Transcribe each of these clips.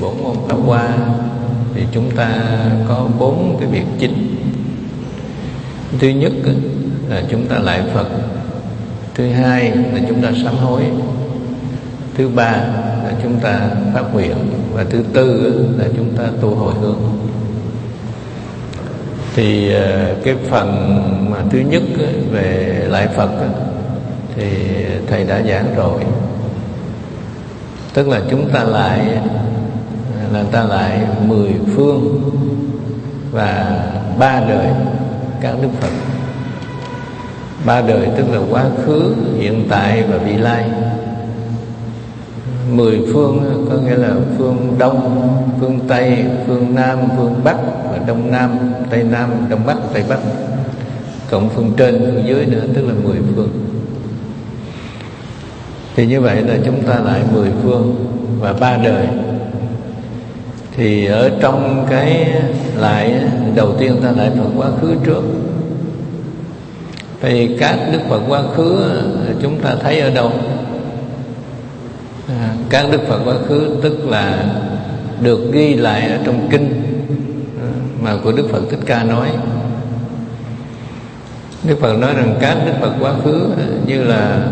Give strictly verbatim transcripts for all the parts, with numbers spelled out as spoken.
bổn môn Pháp Hoa thì chúng ta có bốn cái việc chính. Thứ nhất là chúng ta lại Phật. Thứ hai là chúng ta sám hối. Thứ ba là chúng ta phát nguyện. Và thứ tư là chúng ta tu hồi hướng. Thì cái phần mà thứ nhất về lại Phật thì thầy đã giảng rồi. Tức là chúng ta lại là ta lại mười phương và ba đời các đức Phật. Ba đời tức là quá khứ, hiện tại và vị lai. Mười phương có nghĩa là phương Đông, phương Tây, phương Nam, phương Bắc và Đông Nam, Tây Nam, Đông Bắc, Tây Bắc, cộng phương trên, phương dưới nữa, tức là mười phương. Thì như vậy là chúng ta lại mười phương và ba đời. Thì ở trong cái lại đầu tiên ta lại Phật quá khứ trước. Thì các đức Phật quá khứ chúng ta thấy ở đâu? À, các đức Phật quá khứ tức là được ghi lại ở trong kinh mà của Đức Phật Thích Ca nói. Đức Phật nói rằng các đức Phật quá khứ như là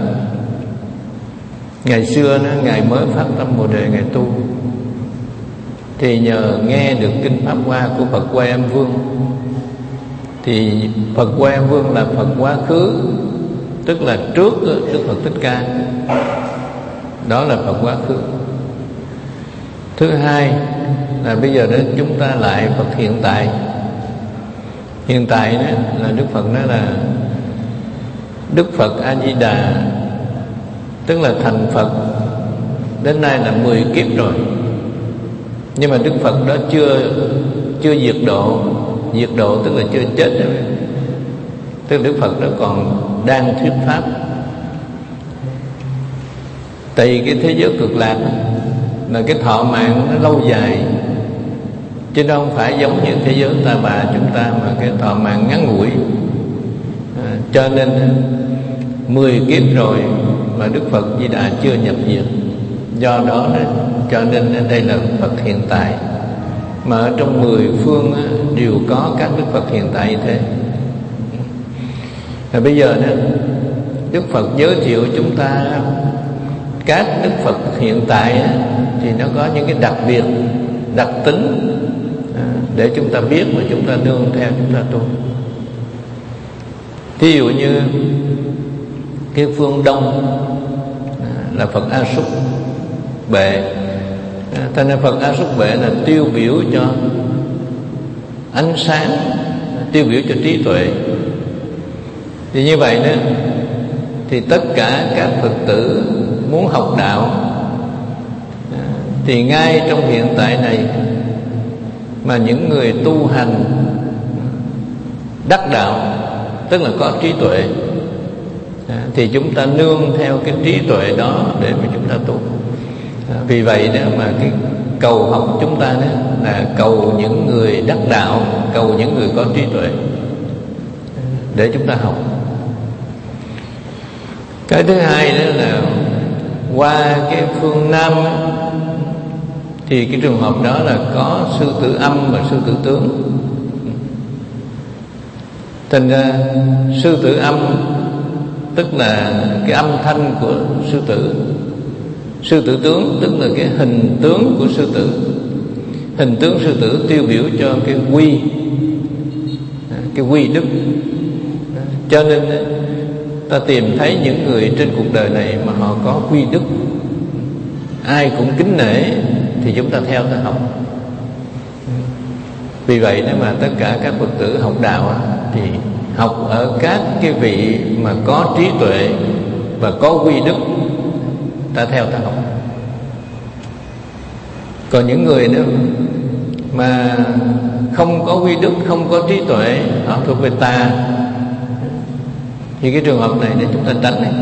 ngày xưa đó, Ngài mới phát tâm Bồ Đề, Ngài tu, thì nhờ nghe được kinh Pháp Hoa của Phật Quay Âm Vương. Thì Phật Quay Âm Vương là Phật quá khứ, tức là trước Đức Phật Thích Ca. Đó là Phật quá khứ. Thứ hai là bây giờ đó chúng ta lại Phật hiện tại. Hiện tại đó là Đức Phật nói là Đức Phật A Di Đà, tức là thành Phật đến nay là mười kiếp rồi. Nhưng mà Đức Phật đó chưa chưa diệt độ. Diệt độ tức là chưa chết. Tức là Đức Phật đó còn đang thuyết pháp. Tại vì cái thế giới cực lạc là cái thọ mạng nó lâu dài, chứ nó không phải giống như thế giới ta bà chúng ta mà cái thọ mạng ngắn ngủi. À, cho nên mười kiếp rồi mà Đức Phật Di Đà chưa nhập diệt. Do đó cho nên đây là Phật hiện tại. Mà ở trong mười phương á, đều có các Đức Phật hiện tại như thế. Và bây giờ đó, Đức Phật giới thiệu chúng ta các Đức Phật hiện tại á, thì nó có những cái đặc biệt, đặc tính à, để chúng ta biết và chúng ta nương theo chúng ta tu. Thí dụ như cái phương Đông à, là Phật A Súc Bệ. Thành ra Phật A Súc Bệ là tiêu biểu cho ánh sáng, tiêu biểu cho trí tuệ. Thì như vậy đó, thì tất cả các Phật tử muốn học đạo thì ngay trong hiện tại này mà những người tu hành đắc đạo, tức là có trí tuệ, thì chúng ta nương theo cái trí tuệ đó để mà chúng ta tu. Vì vậy đó mà cái cầu học chúng ta đó là cầu những người đắc đạo, cầu những người có trí tuệ để chúng ta học. Cái thứ hai đó là qua cái phương Nam thì cái trường hợp đó là có sư tử âm và sư tử tướng. Thành ra sư tử âm tức là cái âm thanh của sư tử. Sư tử tướng tức là cái hình tướng của sư tử. Hình tướng sư tử tiêu biểu cho cái quy, cái quy đức. Cho nên ta tìm thấy những người trên cuộc đời này mà họ có quy đức, ai cũng kính nể, thì chúng ta theo ta học. Vì vậy nếu mà tất cả các Phật tử học đạo thì học ở các cái vị mà có trí tuệ và có quy đức, ta theo ta học. Còn những người nữa mà không có quy đức, không có trí tuệ, họ thuộc về tà, thì cái trường hợp này để chúng ta tránh này.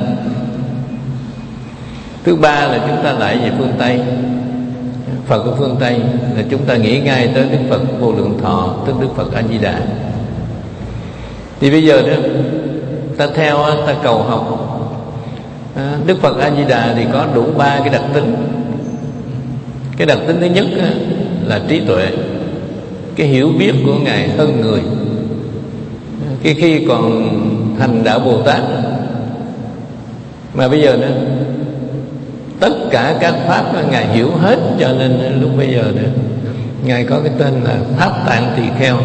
Thứ ba là chúng ta lại về phương Tây. Phật của phương Tây là chúng ta nghĩ ngay tới Đức Phật Vô Lượng Thọ, tức Đức Phật A Di Đà. Thì bây giờ đó ta theo, ta cầu học Đức Phật A Di Đà thì có đủ ba cái đặc tính. Cái đặc tính thứ nhất á, là trí tuệ, cái hiểu biết của Ngài hơn người. Khi khi còn hành đạo Bồ Tát, mà bây giờ nữa tất cả các pháp đó, Ngài hiểu hết, cho nên lúc bây giờ nữa Ngài có cái tên là Pháp Tạng Tỳ Kheo.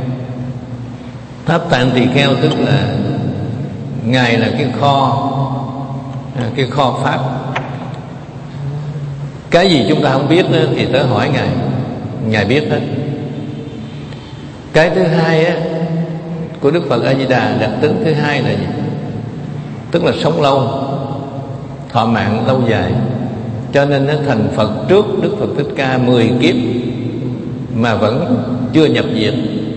Pháp Tạng Tỳ Kheo tức là Ngài là cái kho, cái kho pháp. Cái gì chúng ta không biết nữa thì tới hỏi Ngài, Ngài biết hết. Cái thứ hai á, của Đức Phật A Di Đà, đặc tính thứ hai là gì? Tức là sống lâu, thọ mạng lâu dài. Cho nên nó thành Phật trước Đức Phật Thích Ca mười kiếp mà vẫn chưa nhập diệt.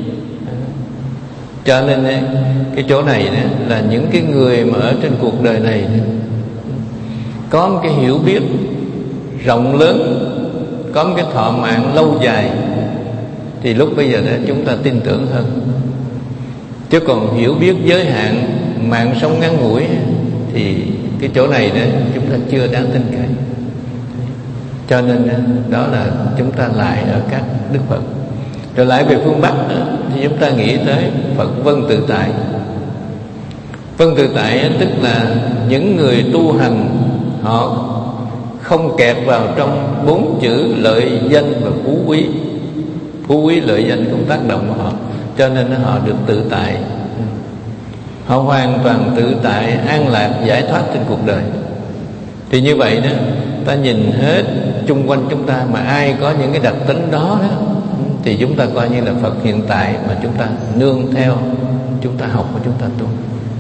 Cho nên cái chỗ này là những cái người mà ở trên cuộc đời này có một cái hiểu biết rộng lớn, có một cái thọ mạng lâu dài, thì lúc bây giờ đó chúng ta tin tưởng hơn. Chứ còn hiểu biết giới hạn, mạng sống ngắn ngủi, thì cái chỗ này đó chúng ta chưa đáng tin cậy. Cho nên đó là chúng ta lại ở các Đức Phật. Rồi lại về phương Bắc đó, thì chúng ta nghĩ tới Phật Vân Tự Tại. Vân Tự Tại tức là những người tu hành họ không kẹt vào trong bốn chữ lợi danh và phú quý. Phú quý lợi danh cũng tác động vào họ, cho nên họ được tự tại. Họ hoàn toàn tự tại, an lạc, giải thoát trên cuộc đời. Thì như vậy đó, ta nhìn hết chung quanh chúng ta mà ai có những cái đặc tính đó đó, thì chúng ta coi như là Phật hiện tại mà chúng ta nương theo, chúng ta học và chúng ta tu.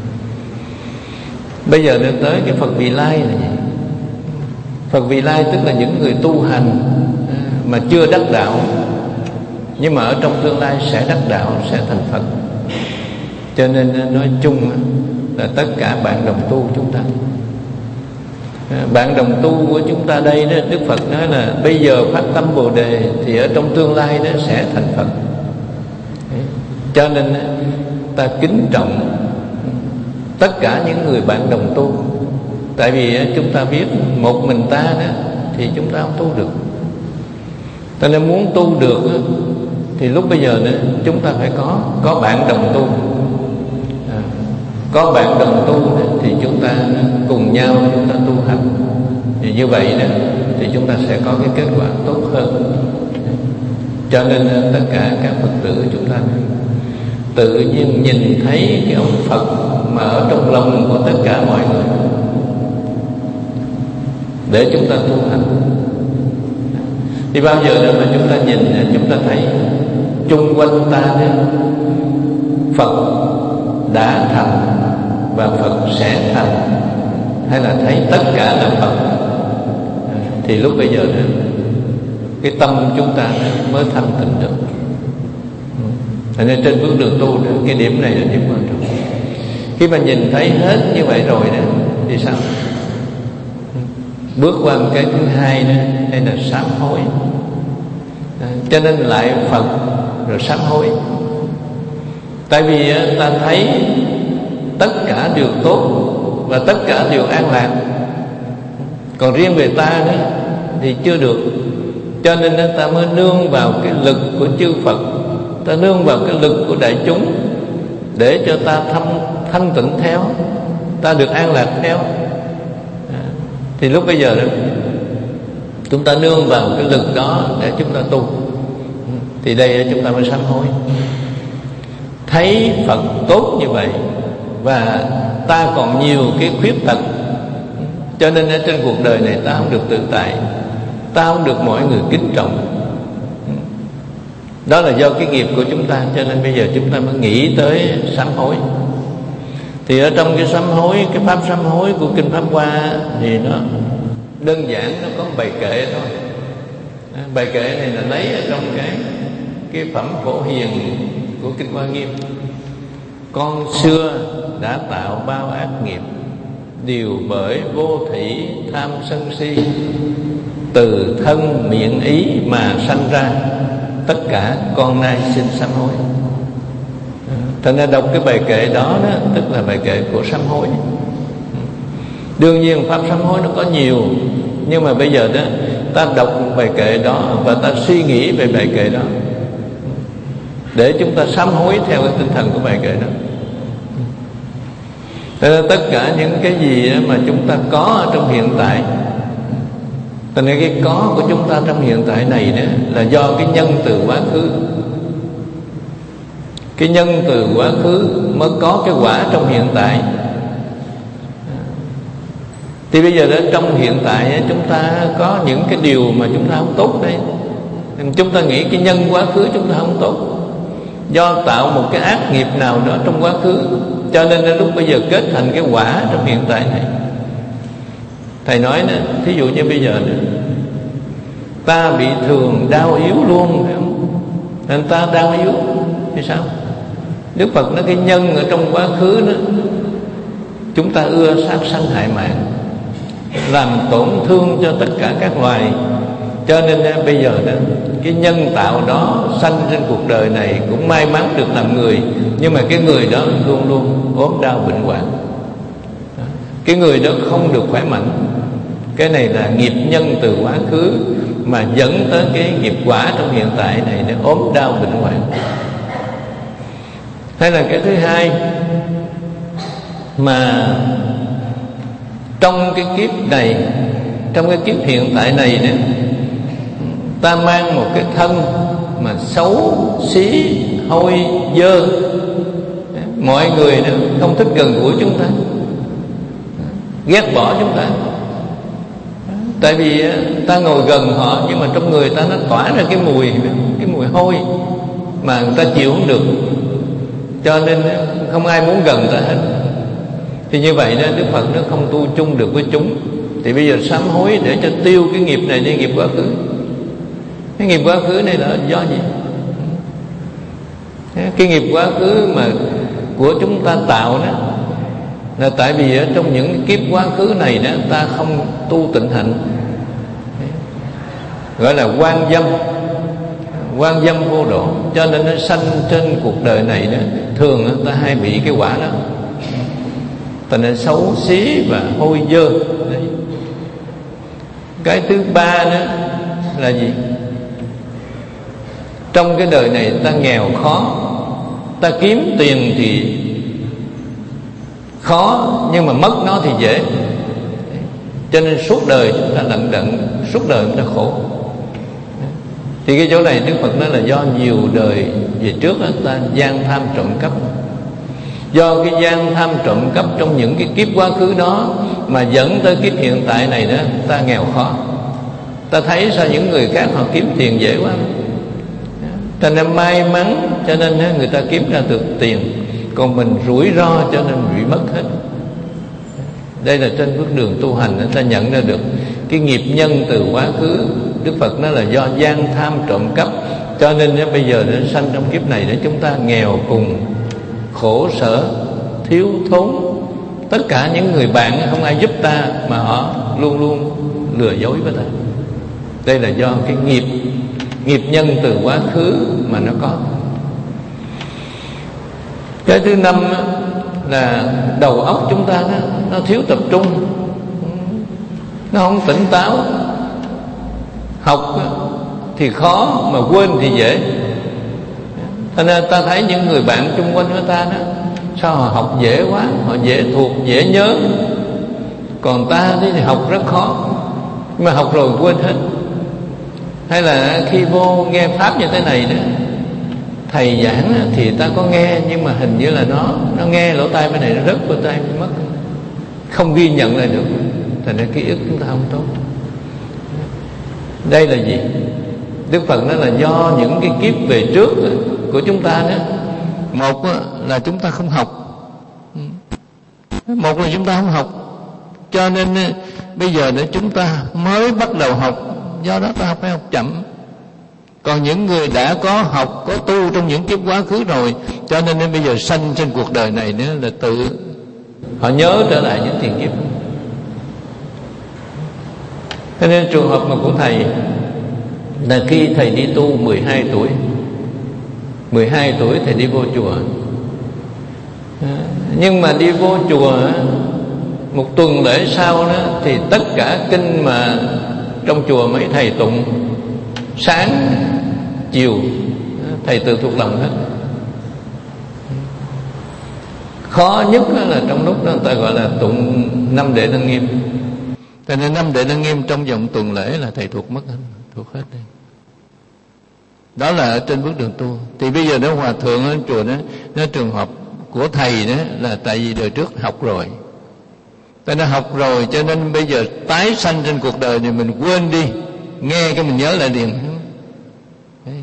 Bây giờ đến tới cái Phật Vị Lai là gì? Phật Vị Lai tức là những người tu hành mà chưa đắc đạo, nhưng mà ở trong tương lai sẽ đắc đạo, sẽ thành Phật. Cho nên nói chung là tất cả bạn đồng tu chúng ta, bạn đồng tu của chúng ta đây đó, Đức Phật nói là bây giờ phát tâm Bồ Đề thì ở trong tương lai nó sẽ thành Phật. Cho nên ta kính trọng tất cả những người bạn đồng tu. Tại vì chúng ta biết một mình ta đó thì chúng ta không tu được. Ta nên muốn tu được thì lúc bây giờ nữa chúng ta phải có có bạn đồng tu. À, có bạn đồng tu thì chúng ta cùng nhau chúng ta tu hành. Thì như vậy đó thì chúng ta sẽ có cái kết quả tốt hơn. Cho nên tất cả các Phật tử chúng ta tự nhiên nhìn thấy cái ông Phật mà ở trong lòng của tất cả mọi người để chúng ta tu hành. Thì bao giờ đó mà chúng ta nhìn, chúng ta thấy chung quanh ta đó, Phật đã thành và Phật sẽ thành, hay là thấy tất cả là Phật, thì lúc bây giờ đó, cái tâm chúng ta mới thanh tịnh được. Cho nên trên bước đường tu đó, cái điểm này là điểm quan trọng. Khi mà nhìn thấy hết như vậy rồi đó thì sao? Bước qua một cái thứ hai đó, đây là sám hối. À, cho nên lại Phật rồi sám hối. Tại vì ta thấy tất cả đều tốt và tất cả đều an lạc, còn riêng về ta đó thì chưa được. Cho nên ta mới nương vào cái lực của chư Phật, ta nương vào cái lực của đại chúng để cho ta thanh, thanh tịnh theo, ta được an lạc theo. À, thì lúc bây giờ đó chúng ta nương vào cái lực đó để chúng ta tu, thì đây chúng ta mới sám hối. Thấy Phật tốt như vậy và ta còn nhiều cái khuyết tật, cho nên ở trên cuộc đời này ta không được tự tại, ta không được mọi người kính trọng. Đó là do cái nghiệp của chúng ta. Cho nên bây giờ chúng ta mới nghĩ tới sám hối. Thì ở trong cái sám hối, cái pháp sám hối của Kinh Pháp Hoa thì nó đơn giản, nó có bài kệ thôi. Bài kệ này là lấy ở trong cái cái phẩm Phổ Hiền của Kinh Hoa Nghiêm. Con xưa đã tạo bao ác nghiệp, đều bởi vô thủy tham sân si, từ thân miệng ý mà sanh ra, tất cả con nay xin sám hối. Thành ra đọc cái bài kệ đó, đó tức là bài kệ của sám hối. Đương nhiên pháp sám hối nó có nhiều, nhưng mà bây giờ đó ta đọc bài kệ đó và ta suy nghĩ về bài kệ đó, để chúng ta sám hối theo cái tinh thần của bài kệ đó. Thế nên tất cả những cái gì mà chúng ta có ở trong hiện tại, cho nên cái có của chúng ta trong hiện tại này đó là do cái nhân từ quá khứ. Cái nhân từ quá khứ mới có cái quả trong hiện tại. Thì bây giờ đó trong hiện tại chúng ta có những cái điều mà chúng ta không tốt đây. Chúng ta nghĩ cái nhân quá khứ chúng ta không tốt, do tạo một cái ác nghiệp nào đó trong quá khứ, cho nên đến lúc bây giờ kết thành cái quả trong hiện tại này. Thầy nói nè, thí dụ như bây giờ nè, ta bị thường đau yếu luôn, phải không? Nên ta đau yếu thì sao? Đức Phật nói cái nhân ở trong quá khứ đó, chúng ta ưa sát sanh hại mạng, làm tổn thương cho tất cả các loài. Cho nên bây giờ đó, cái nhân tạo đó sanh trên cuộc đời này cũng may mắn được làm người, nhưng mà cái người đó luôn luôn ốm đau bệnh hoạn, cái người đó không được khỏe mạnh. Cái này là nghiệp nhân từ quá khứ mà dẫn tới cái nghiệp quả trong hiện tại này, để ốm đau bệnh hoạn. Hay là cái thứ hai, mà trong cái kiếp này, trong cái kiếp hiện tại này nữa, ta mang một cái thân mà xấu xí, hôi dơ, mọi người nữa không thích gần gũi chúng ta, ghét bỏ chúng ta. Tại vì ta ngồi gần họ, nhưng mà trong người ta nó tỏa ra cái mùi, cái mùi hôi mà người ta chịu không được, cho nên không ai muốn gần ta hết. Thì như vậy đó, Đức Phật nó không tu chung được với chúng. Thì bây giờ sám hối để cho tiêu cái nghiệp này đi, nghiệp quá khứ. Cái nghiệp quá khứ này là do gì? Cái nghiệp quá khứ mà của chúng ta tạo đó là tại vì ở trong những kiếp quá khứ này đó, ta không tu tịnh hạnh, gọi là quan dâm, quan dâm vô độ. Cho nên nó sanh trên cuộc đời này đó, thường ta hay bị cái quả đó, ta nên xấu xí và hôi dơ. Cái thứ ba đó là gì? Trong cái đời này ta nghèo khó, ta kiếm tiền thì khó, nhưng mà mất nó thì dễ. Cho nên suốt đời chúng ta lận đận, suốt đời chúng ta khổ. Thì cái chỗ này Đức Phật nói là do nhiều đời về trước đó, ta gian tham trộm cắp. Do cái gian tham trộm cắp trong những cái kiếp quá khứ đó mà dẫn tới kiếp hiện tại này đó, ta nghèo khó. Ta thấy sao những người khác họ kiếm tiền dễ quá, cho nên may mắn, cho nên người ta kiếm ra được tiền, còn mình rủi ro cho nên bị mất hết. Đây là trên bước đường tu hành ta nhận ra được cái nghiệp nhân từ quá khứ. Đức Phật nói là do gian tham trộm cắp, cho nên bây giờ nó sanh trong kiếp này để chúng ta nghèo cùng, khổ sở, thiếu thốn. Tất cả những người bạn không ai giúp ta, mà họ luôn luôn lừa dối với ta. Đây là do cái nghiệp nghiệp nhân từ quá khứ mà nó có. Cái thứ năm là đầu óc chúng ta nó, nó thiếu tập trung, nó không tỉnh táo. Học thì khó mà quên thì dễ. Cho nên ta thấy những người bạn chung quanh với ta đó, sao họ học dễ quá, họ dễ thuộc, dễ nhớ. Còn ta thì học rất khó, nhưng mà học rồi quên hết. Hay là khi vô nghe pháp như thế này đó, thầy giảng thì ta có nghe, nhưng mà hình như là nó nó nghe lỗ tai bên này, nó rớt vào tai mất, không ghi nhận lại được. Thành ra ký ức chúng ta không tốt. Đây là gì? Đức Phật nói là do những cái kiếp về trước của chúng ta đó. Một là chúng ta không học, một là chúng ta không học, cho nên bây giờ để chúng ta mới bắt đầu học, do đó ta phải học chậm. Còn những người đã có học, có tu trong những kiếp quá khứ rồi, cho nên đến bây giờ sanh trên cuộc đời này nữa là tự họ nhớ trở lại những tiền kiếp. Cho nên trường hợp mà của thầy là khi thầy đi tu mười hai tuổi, mười hai tuổi thầy đi vô chùa. Nhưng mà đi vô chùa một tuần lễ sau đó thì tất cả kinh mà trong chùa mấy thầy tụng sáng chiều, thầy tự thuộc lòng hết. Khó nhất là trong lúc đó người ta gọi là tụng năm đệ Lăng Nghiêm. Cho nên năm đệ Lăng Nghiêm trong vòng tuần lễ là thầy thuộc mất hết, thuộc hết đi. Đó là ở trên bước đường tu. Thì bây giờ đó hòa thượng ở chùa đó, nó trường hợp của thầy đó là tại vì đời trước học rồi. Ta đã học rồi cho nên bây giờ tái sanh trên cuộc đời này mình quên đi, nghe cái mình nhớ lại liền. Đấy.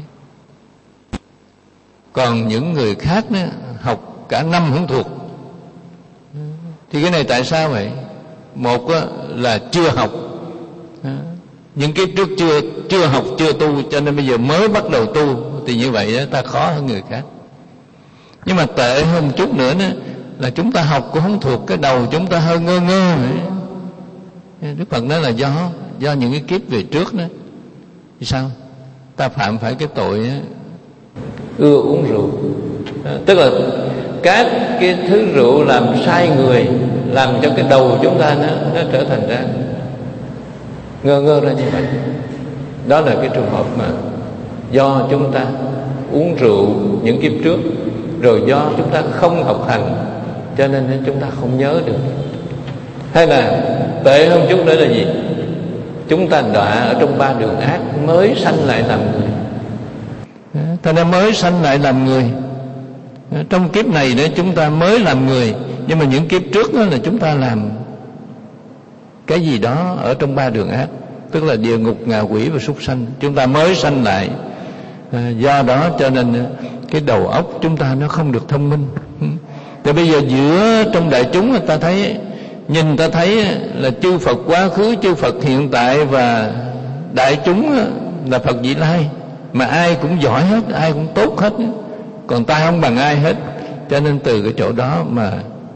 Còn những người khác đó, học cả năm không thuộc. Thì cái này tại sao vậy? Một là chưa học, những kiếp trước chưa chưa học chưa tu, cho nên bây giờ mới bắt đầu tu. Thì như vậy đó, ta khó hơn người khác. Nhưng mà tệ hơn một chút nữa đó, là chúng ta học cũng không thuộc, cái đầu chúng ta hơi ngơ ngơ. Đức Phật nói là do do những cái kiếp về trước đó. Thì sao? Ta phạm phải cái tội đó, ưa uống rượu. Tức là các cái thứ rượu làm sai người, làm cho cái đầu chúng ta nó, nó trở thành ra ngơ ngơ ra như vậy. Đó là cái trường hợp mà do chúng ta uống rượu những kiếp trước, rồi do chúng ta không học hành cho nên chúng ta không nhớ được. Hay là tệ hơn chút nữa là gì? Chúng ta đọa ở trong ba đường ác, mới sanh lại làm người. Ta đã mới sanh lại làm người. Trong kiếp này nữa chúng ta mới làm người, nhưng mà những kiếp trước đó là chúng ta làm cái gì đó ở trong ba đường ác, tức là địa ngục, ngạ quỷ và súc sanh. Chúng ta mới sanh lại, à, do đó cho nên cái đầu óc chúng ta nó không được thông minh. Thì bây giờ giữa trong đại chúng người ta thấy, nhìn ta thấy là chư Phật quá khứ, chư Phật hiện tại và đại chúng là Phật Vị Lai, mà ai cũng giỏi hết, ai cũng tốt hết, còn ta không bằng ai hết. Cho nên từ cái chỗ đó mà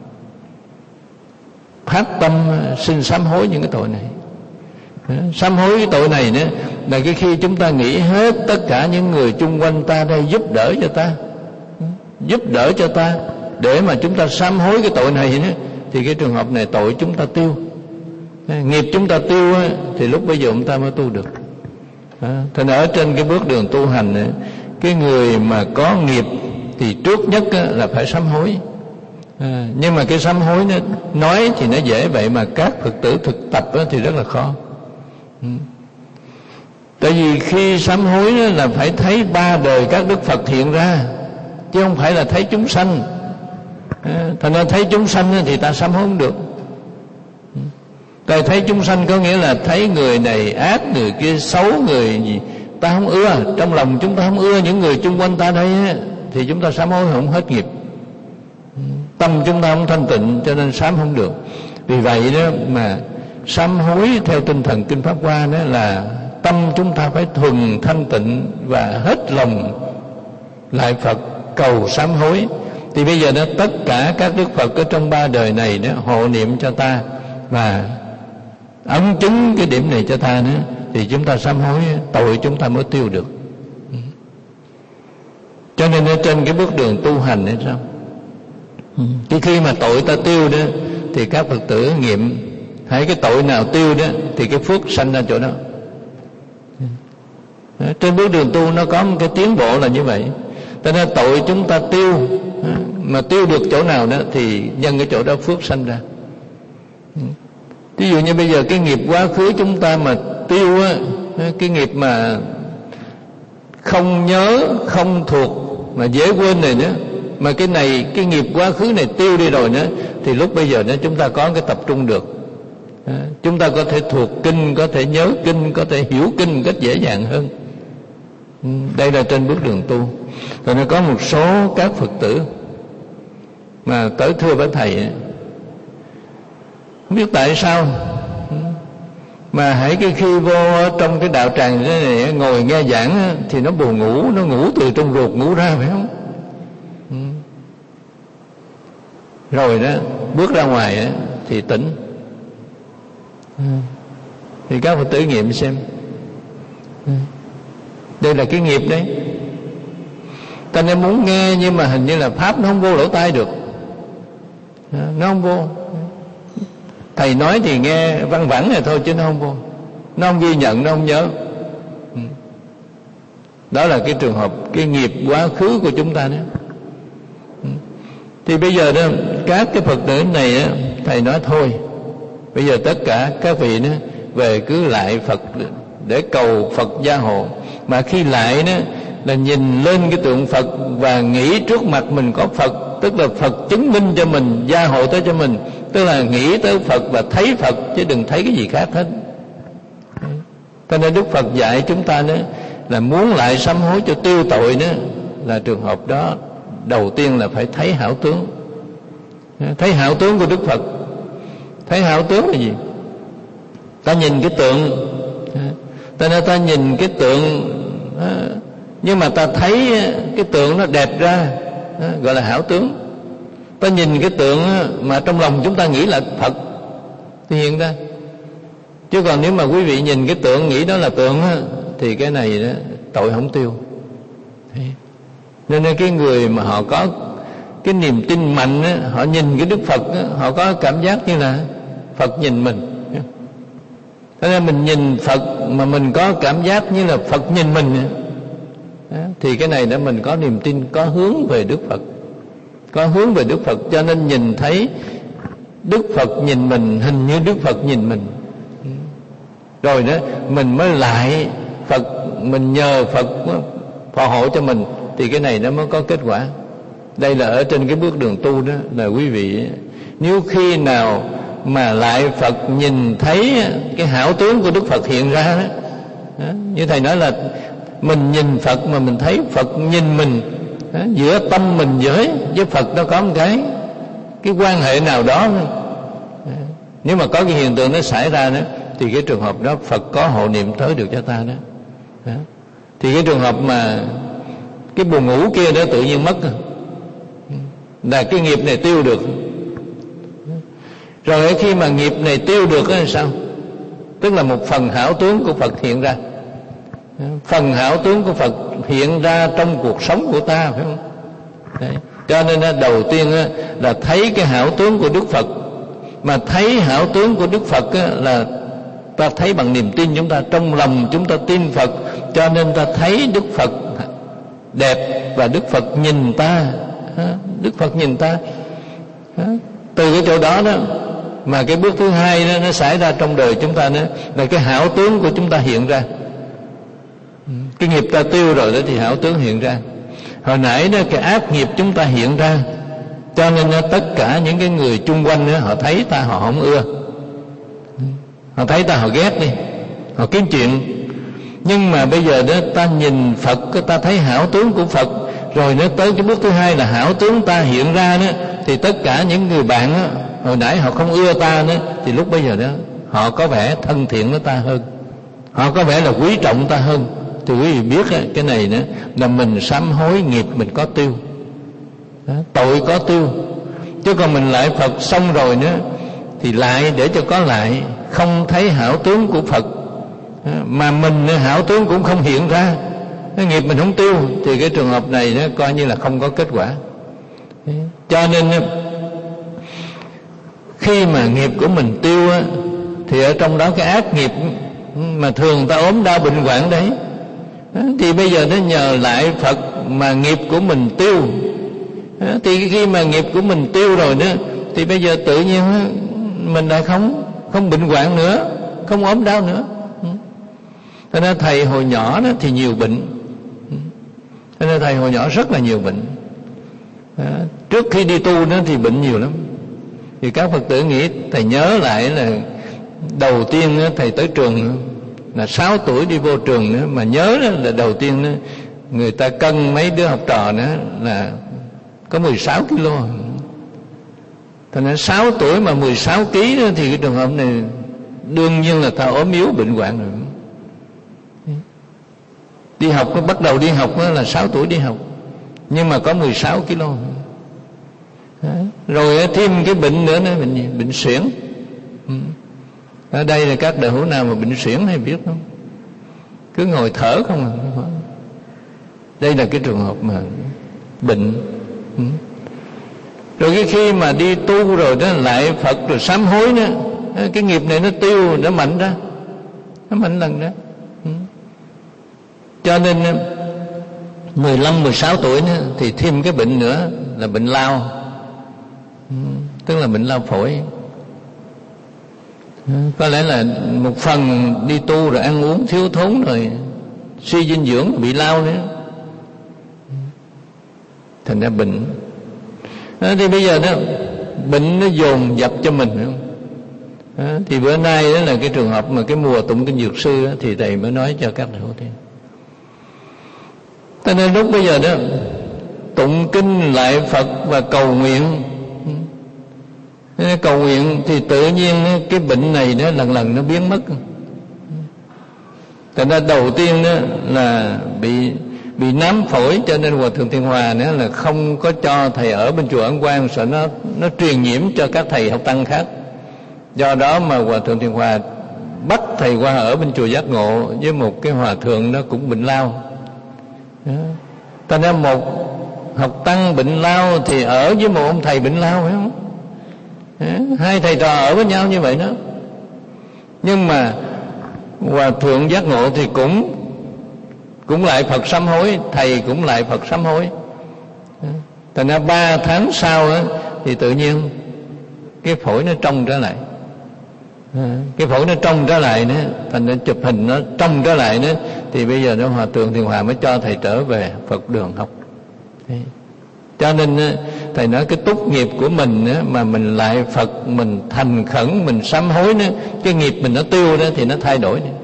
phát tâm xin sám hối những cái tội này. Sám hối cái tội này nữa là cái khi chúng ta nghĩ hết tất cả những người chung quanh ta đây giúp đỡ cho ta, giúp đỡ cho ta để mà chúng ta sám hối cái tội này nữa, thì cái trường hợp này tội chúng ta tiêu, nghiệp chúng ta tiêu thì lúc bây giờ chúng ta mới tu được. Thế nên ở trên cái bước đường tu hành, cái người mà có nghiệp thì trước nhất là phải sám hối. À, nhưng mà cái sám hối nó nói thì nó dễ vậy, mà các Phật tử thực tập thì rất là khó. Ừ. Tại vì khi sám hối là phải thấy ba đời các Đức Phật hiện ra, chứ không phải là thấy chúng sanh. À, thành ra thấy chúng sanh thì ta sám hối không được. Ừ. Tại thấy chúng sanh có nghĩa là thấy người này ác, người kia xấu, người gì ta không ưa, trong lòng chúng ta không ưa những người chung quanh ta đây, thì chúng ta sám hối không hết nghiệp. Tâm chúng ta không thanh tịnh cho nên sám không được. Vì vậy đó mà sám hối theo tinh thần Kinh Pháp Hoa đó là tâm chúng ta phải thuần thanh tịnh và hết lòng lại Phật cầu sám hối. Thì bây giờ đó tất cả các Đức Phật ở trong ba đời này đó hộ niệm cho ta và ấn chứng cái điểm này cho ta nữa, thì chúng ta sám hối tội chúng ta mới tiêu được. Cho nên ở trên cái bước đường tu hành ấy sao, cái khi mà tội ta tiêu đó thì các Phật tử nghiệm hãy cái tội nào tiêu đó thì cái phước sanh ra chỗ đó. Trên bước đường tu nó có một cái tiến bộ là như vậy. Cho nên tội chúng ta tiêu, mà tiêu được chỗ nào đó thì nhân cái chỗ đó phước sanh ra. Ví dụ như bây giờ cái nghiệp quá khứ chúng ta mà tiêu á, cái nghiệp mà không nhớ, không thuộc mà dễ quên này nữa, mà cái này cái nghiệp quá khứ này tiêu đi rồi nữa, thì lúc bây giờ nữa chúng ta có cái tập trung được. À, chúng ta có thể thuộc kinh, có thể nhớ kinh, có thể hiểu kinh một cách dễ dàng hơn. Ừ, đây là trên bước đường tu. Rồi nó có một số các Phật tử mà tới thưa với thầy, không biết tại sao mà hãy cái khi vô trong cái đạo tràng này ngồi nghe giảng thì nó buồn ngủ, nó ngủ từ trong ruột ngủ ra, phải không? Ừ. Rồi đó bước ra ngoài thì tỉnh. Ừ. Thì các Phật tử nghiệm xem, ừ. đây là cái nghiệp đấy. Ta nên muốn nghe nhưng mà hình như là pháp nó không vô lỗ tai được, nó không vô. Thầy nói thì nghe văng vẳng này thôi chứ nó không vô. nó không ghi nhận, nó không nhớ. Đó là cái trường hợp cái nghiệp quá khứ của chúng ta đó. Thì bây giờ đó, các cái Phật tử này á, thầy nói thôi, bây giờ tất cả các vị đó về cứ lại Phật để cầu Phật gia hộ. Mà khi lại đó là nhìn lên cái tượng Phật và nghĩ trước mặt mình có Phật, tức là Phật chứng minh cho mình, gia hộ tới cho mình, tức là nghĩ tới Phật và thấy Phật chứ đừng thấy cái gì khác hết. Cho nên Đức Phật dạy chúng ta đó là muốn lại sám hối cho tiêu tội đó, là trường hợp đó đầu tiên là phải thấy hảo tướng. Thấy hảo tướng của Đức Phật. Thấy hảo tướng là gì? Ta nhìn cái tượng, ta nên ta nhìn cái tượng, nhưng mà ta thấy cái tượng nó đẹp ra, gọi là hảo tướng. Ta nhìn cái tượng mà trong lòng chúng ta nghĩ là Phật thì hiện ra. Chứ còn nếu mà quý vị nhìn cái tượng nghĩ đó là tượng thì cái này đó, tội không tiêu. Nên cái người mà họ có cái niềm tin mạnh á, họ nhìn cái Đức Phật á, họ có cảm giác như là Phật nhìn mình. Thế nên mình nhìn Phật mà mình có cảm giác như là Phật nhìn mình á, thì cái này đó mình có niềm tin, có hướng về Đức Phật, có hướng về Đức Phật. Cho nên nhìn thấy Đức Phật nhìn mình, hình như Đức Phật nhìn mình, rồi đó mình mới lại Phật, mình nhờ Phật phò hộ cho mình, thì cái này nó mới có kết quả. Đây là ở trên cái bước đường tu đó, là quý vị nếu khi nào mà lại Phật nhìn thấy cái hảo tướng của Đức Phật hiện ra đó, đó như thầy nói là mình nhìn Phật mà mình thấy Phật nhìn mình, đó, giữa tâm mình với với Phật nó có một cái cái quan hệ nào đó, đó. Nếu mà có cái hiện tượng nó xảy ra đó, thì cái trường hợp đó Phật có hộ niệm tới được cho ta đó, đó. Thì cái trường hợp mà cái buồn ngủ kia đó tự nhiên mất là cái nghiệp này tiêu được. Rồi khi mà nghiệp này tiêu được là sao? Tức là một phần hảo tướng của Phật hiện ra. Phần hảo tướng của Phật hiện ra trong cuộc sống của ta, phải không? Đấy. Cho nên đầu tiên là thấy cái hảo tướng của Đức Phật. Mà thấy hảo tướng của Đức Phật là ta thấy bằng niềm tin chúng ta, trong lòng chúng ta tin Phật, cho nên ta thấy Đức Phật đẹp và Đức Phật nhìn ta, Đức Phật nhìn ta. Từ cái chỗ đó đó mà cái bước thứ hai đó, nó xảy ra trong đời chúng ta nữa, là cái hảo tướng của chúng ta hiện ra. Cái nghiệp ta tiêu rồi đó thì hảo tướng hiện ra. Hồi nãy đó cái ác nghiệp chúng ta hiện ra, cho nên đó, tất cả những cái người chung quanh đó, họ thấy ta họ không ưa, họ thấy ta họ ghét đi, họ kiếm chuyện. Nhưng mà bây giờ đó ta nhìn Phật, ta thấy hảo tướng của Phật, rồi nó tới cái bước thứ hai là hảo tướng ta hiện ra đó, thì tất cả những người bạn đó, hồi nãy họ không ưa ta nữa, thì lúc bây giờ đó họ có vẻ thân thiện với ta hơn, họ có vẻ là quý trọng ta hơn. Thì quý vị biết đó, cái này nữa là mình sám hối nghiệp mình có tiêu đó, tội có tiêu. Chứ còn mình lại Phật xong rồi nữa thì lại để cho có lại, không thấy hảo tướng của Phật, mà mình hảo tướng cũng không hiện ra, cái nghiệp mình không tiêu, thì cái trường hợp này nó coi như là không có kết quả. Cho nên khi mà nghiệp của mình tiêu á, thì ở trong đó cái ác nghiệp mà thường ta ốm đau bệnh hoạn đấy, thì bây giờ nó nhờ lại Phật mà nghiệp của mình tiêu. Thì khi mà nghiệp của mình tiêu rồi đó, thì bây giờ tự nhiên mình lại không không bệnh hoạn nữa, không ốm đau nữa. Cho nên thầy hồi nhỏ đó thì nhiều bệnh. Cho nên thầy hồi nhỏ rất là nhiều bệnh. Trước khi đi tu đó thì bệnh nhiều lắm. Thì các Phật tử nghĩ thầy nhớ lại là đầu tiên đó, thầy tới trường là sáu tuổi đi vô trường nữa, mà nhớ đó là đầu tiên đó, người ta cân mấy đứa học trò nữa là có mười sáu ki lô. Cho nên sáu tuổi mà mười sáu ký đó, thì cái trường hợp này đương nhiên là ta ốm yếu bệnh hoạn rồi. Đi học, bắt đầu đi học là sáu tuổi đi học, nhưng mà có mười sáu ki lô. Rồi thêm cái bệnh nữa, nữa bệnh gì? Bệnh suyễn. Ở đây là các đại hữu nào mà bệnh suyễn hay biết không? Cứ ngồi thở không à. Đây là cái trường hợp mà bệnh. Rồi cái khi mà đi tu rồi đó, lại Phật rồi sám hối nữa, cái nghiệp này nó tiêu, nó mạnh ra. nó bệnh lần đó. Ừ. Cho nên mười lăm, mười sáu tuổi nữa, thì thêm cái bệnh nữa là bệnh lao, ừ. tức là bệnh lao phổi. Ừ. Có lẽ là một phần đi tu rồi ăn uống thiếu thốn rồi suy dinh dưỡng bị lao nữa, thành ra bệnh. Đó, thì bây giờ đó bệnh nó dồn dập cho mình, không? Đó, thì bữa nay đó là cái trường hợp mà cái mùa tụng kinh dược sư đó, thì thầy mới nói cho các thầy thế. Cho nên lúc bây giờ đó tụng kinh lại Phật và cầu nguyện, cầu nguyện thì tự nhiên cái bệnh này đó lần lần nó biến mất. Thành ra đầu tiên đó là bị bị nám phổi, cho nên Hòa Thượng Thiện Hòa nữa là không có cho thầy ở bên chùa Ấn Quang, sợ nó nó truyền nhiễm cho các thầy học tăng khác. Do đó mà Hòa Thượng Thiện Hòa bắt thầy qua ở bên chùa Giác Ngộ với một cái hòa thượng nó cũng bệnh lao. Thành ra một học tăng bệnh lao thì ở với một ông thầy bệnh lao, phải không? Hai thầy trò ở với nhau như vậy đó. Nhưng mà Hòa Thượng Giác Ngộ thì cũng cũng lại Phật sám hối, thầy cũng lại Phật sám hối. Thành ra ba tháng sau đó, thì tự nhiên cái phổi nó trong trở lại, cái phổi nó trong trở lại nữa, thành ra chụp hình nó trong trở lại nữa, thì bây giờ đó Hòa Thượng Thiện Hòa mới cho thầy trở về Phật đường học. Thế. Cho nên thầy nói cái túc nghiệp của mình mà mình lại Phật, mình thành khẩn, mình sám hối nữa, cái nghiệp mình nó tiêu đó thì nó thay đổi nữa.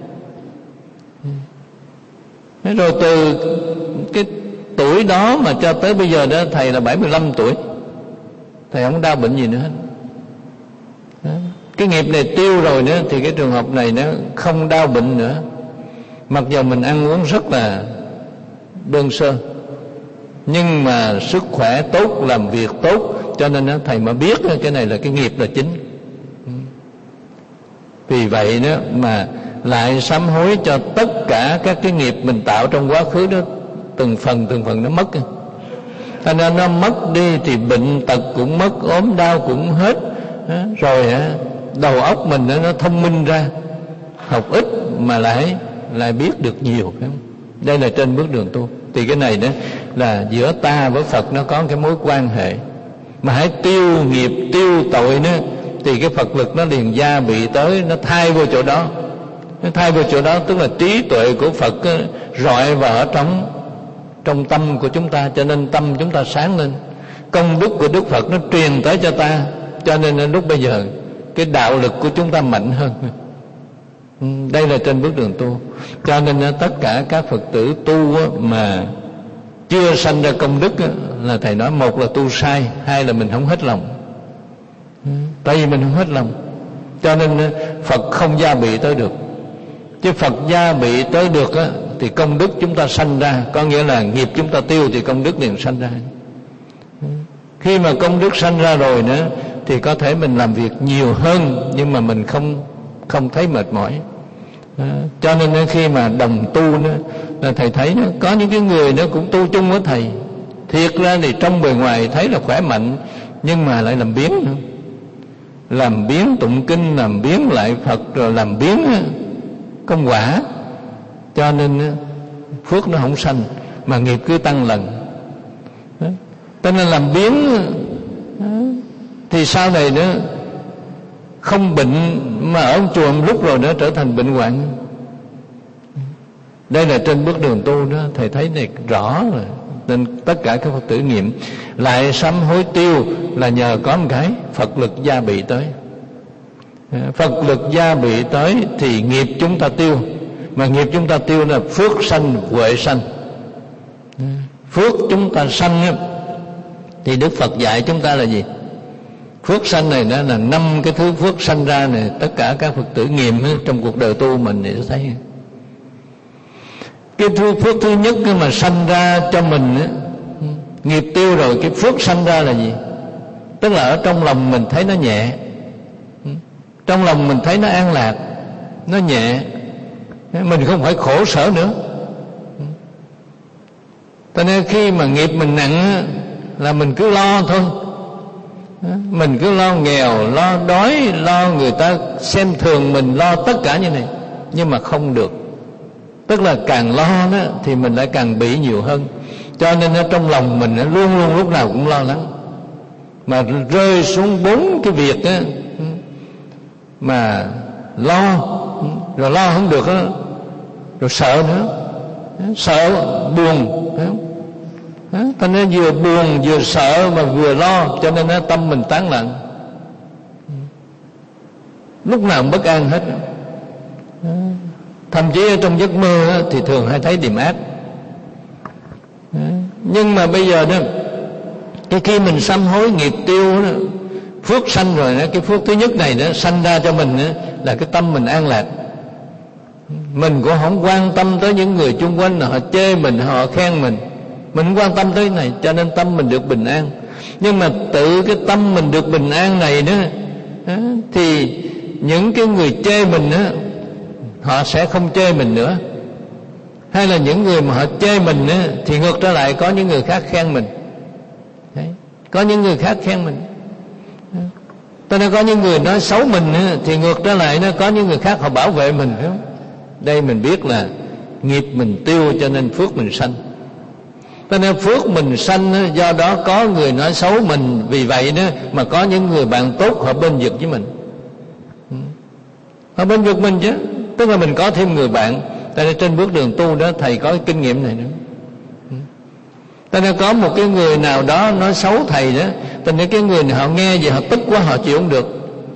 Thế rồi từ cái tuổi đó mà cho tới bây giờ đó thầy là bảy mươi lăm tuổi, thầy không đau bệnh gì nữa hết. Đó. Cái nghiệp này tiêu rồi nữa thì cái trường hợp này nó không đau bệnh nữa. Mặc dù mình ăn uống rất là đơn sơ, nhưng mà sức khỏe tốt, làm việc tốt, cho nên đó, thầy mà biết cái này là cái nghiệp là chính. Vì vậy đó mà lại sám hối cho tất cả các cái nghiệp mình tạo trong quá khứ đó, từng phần từng phần nó mất. Thành ra nó mất đi thì bệnh tật cũng mất, ốm đau cũng hết. Rồi đầu óc mình nó thông minh ra, học ít mà lại lại biết được nhiều. Đây là trên bước đường tu. Thì cái này đó là giữa ta với Phật nó có cái mối quan hệ. Mà hãy tiêu nghiệp, tiêu tội nữa, thì cái Phật lực nó liền gia bị tới, nó thay vô chỗ đó. Nó thay vô chỗ đó tức là trí tuệ của Phật rọi vào ở trong trong tâm của chúng ta, cho nên tâm chúng ta sáng lên. Công đức của Đức Phật nó truyền tới cho ta, cho nên lúc bây giờ cái đạo lực của chúng ta mạnh hơn. Đây là trên bước đường tu. Cho nên tất cả các Phật tử tu mà chưa sanh ra công đức là thầy nói, một là tu sai, hai là mình không hết lòng. Tại vì mình không hết lòng, cho nên Phật không gia bị tới được. Chứ Phật gia bị tới được á, thì công đức chúng ta sanh ra, có nghĩa là nghiệp chúng ta tiêu thì công đức liền sanh ra. Khi mà công đức sanh ra rồi nữa thì có thể mình làm việc nhiều hơn, nhưng mà mình không không thấy mệt mỏi. À, cho nên khi mà đồng tu nữa là thầy thấy đó, có những cái người nó cũng tu chung với thầy, thiệt ra thì trong bề ngoài thấy là khỏe mạnh, nhưng mà lại làm biếng nữa. Làm biếng tụng kinh, làm biếng lại Phật, rồi làm biếng công quả, cho nên phước nó không sanh mà nghiệp cứ tăng lần. Cho nên làm biếng thì sau này nữa không bệnh, mà ở chùa một lúc rồi nữa trở thành bệnh hoạn. Đây là trên bước đường tu đó, thầy thấy này rõ rồi. Nên tất cả các Phật tử nghiệm lại sám hối tiêu là nhờ có một cái Phật lực gia bị tới. Phật lực gia bị tới thì nghiệp chúng ta tiêu, mà nghiệp chúng ta tiêu là phước sanh huệ sanh. Phước chúng ta sanh thì Đức Phật dạy chúng ta là gì? Phước sanh này đó là năm cái thứ phước sanh ra này, tất cả các Phật tử nghiệm trong cuộc đời tu mình thì thấy. Cái thứ phước thứ nhất mà sanh ra cho mình, nghiệp tiêu rồi, cái phước sanh ra là gì? Tức là ở trong lòng mình thấy nó nhẹ, trong lòng mình thấy nó an lạc, nó nhẹ, mình không phải khổ sở nữa. Cho nên khi mà nghiệp mình nặng là mình cứ lo thôi. Mình cứ lo nghèo, lo đói, lo người ta xem thường mình, lo tất cả như này. nhưng mà không được. Tức là càng lo đó thì mình lại càng bị nhiều hơn. Cho nên ở trong lòng mình luôn luôn lúc nào cũng lo lắng. Mà rơi xuống bốn cái việc đó, mà lo, rồi lo không được đó, rồi sợ nữa, sợ buồn. Thành ra vừa buồn vừa sợ mà vừa lo, cho nên tâm mình tán loạn, lúc nào cũng bất an hết. Thậm chí ở trong giấc mơ thì thường hay thấy điềm ác. Nhưng mà bây giờ đó, cái khi mình sám hối nghiệp tiêu đó, phước sanh rồi đó, cái phước thứ nhất này đó sanh ra cho mình đó, là cái tâm mình an lạc. Mình cũng không quan tâm tới những người chung quanh, họ chê mình, họ khen mình, mình không quan tâm tới cái này, cho nên tâm mình được bình an. Nhưng mà tự cái tâm mình được bình an này đó, thì những cái người chê mình đó, họ sẽ không chê mình nữa. Hay là những người mà họ chê mình đó, thì ngược trở lại có những người khác khen mình. Đấy, có những người khác khen mình. Cho nên có những người nói xấu mình đó, thì ngược trở lại nó có những người khác họ bảo vệ mình. Đây mình biết là nghiệp mình tiêu, cho nên phước mình sanh. Cho nên phước mình sanh, do đó có người nói xấu mình, vì vậy đó mà có những người bạn tốt họ bên vực với mình. Họ bên vực mình chứ, tức là mình có thêm người bạn. Cho nên trên bước đường tu đó thầy có cái kinh nghiệm này nữa. Cho nên có một cái người nào đó nói xấu thầy đó, cho nên cái người này họ nghe vậy họ tức quá, họ chịu không được.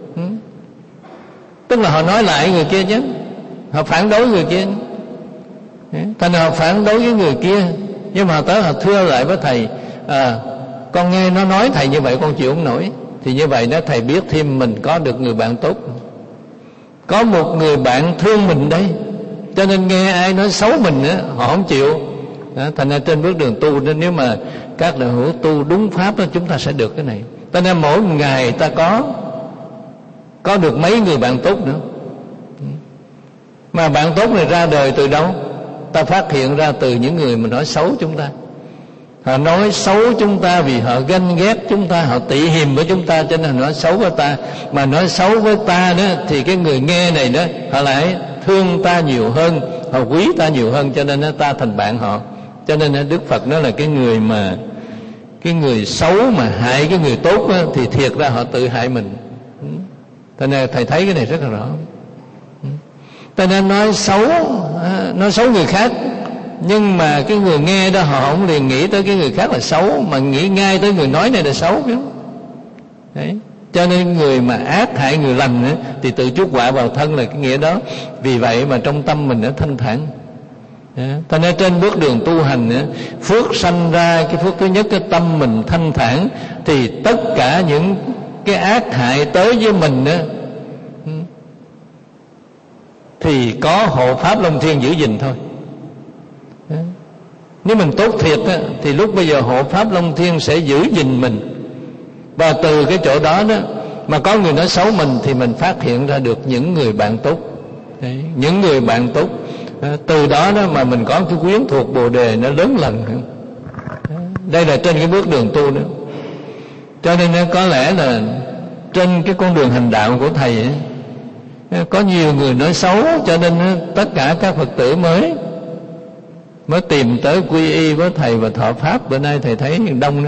Tức là họ nói lại người kia chứ, họ phản đối người kia. Thành ra họ phản đối với người kia, nhưng mà tới họ thưa lại với thầy, à, con nghe nó nói thầy như vậy con chịu không nổi. Thì như vậy đó thầy biết thêm mình có được người bạn tốt, có một người bạn thương mình đây. Cho nên nghe ai nói xấu mình đó, họ không chịu. Đó, thành ra trên bước đường tu đó, nếu mà các đạo hữu tu đúng pháp đó, chúng ta sẽ được cái này. Cho nên mỗi ngày ta có có được mấy người bạn tốt nữa. Mà bạn tốt này ra đời từ đâu? Ta phát hiện ra từ những người mà nói xấu chúng ta. Họ nói xấu chúng ta vì họ ganh ghét chúng ta, họ tị hiềm với chúng ta, cho nên họ nói xấu với ta. Mà nói xấu với ta đó thì cái người nghe này đó, họ lại thương ta nhiều hơn, họ quý ta nhiều hơn, cho nên ta thành bạn họ. Cho nên Đức Phật nói là cái người mà cái người xấu mà hại cái người tốt đó, thì thiệt ra họ tự hại mình. Cho nên thầy thấy cái này rất là rõ. Cho nên nói xấu nói xấu người khác, nhưng mà cái người nghe đó họ không liền nghĩ tới cái người khác là xấu, mà nghĩ ngay tới người nói này là xấu. Đấy. Cho nên người mà ác hại người lành ấy, thì tự chuốc họa vào thân là cái nghĩa đó. Vì vậy mà trong tâm mình nó thanh thản. Cho nên trên bước đường tu hành ấy, phước sanh ra, cái phước thứ nhất cái tâm mình thanh thản, thì tất cả những cái ác hại tới với mình ấy, thì có hộ pháp Long Thiên giữ gìn thôi. Nếu mình tốt thiệt á, thì lúc bây giờ hộ pháp Long Thiên sẽ giữ gìn mình. Và từ cái chỗ đó đó mà có người nói xấu mình, thì mình phát hiện ra được những người bạn tốt. Đấy, những người bạn tốt. Từ đó đó mà mình có cái quyến thuộc Bồ Đề nó lớn lần. Đây là trên cái bước đường tu đó. Cho nên có lẽ là trên cái con đường hành đạo của thầy ấy, có nhiều người nói xấu, cho nên tất cả các Phật tử mới mới tìm tới quy y với thầy và thọ pháp. Bữa nay thầy thấy đông đó.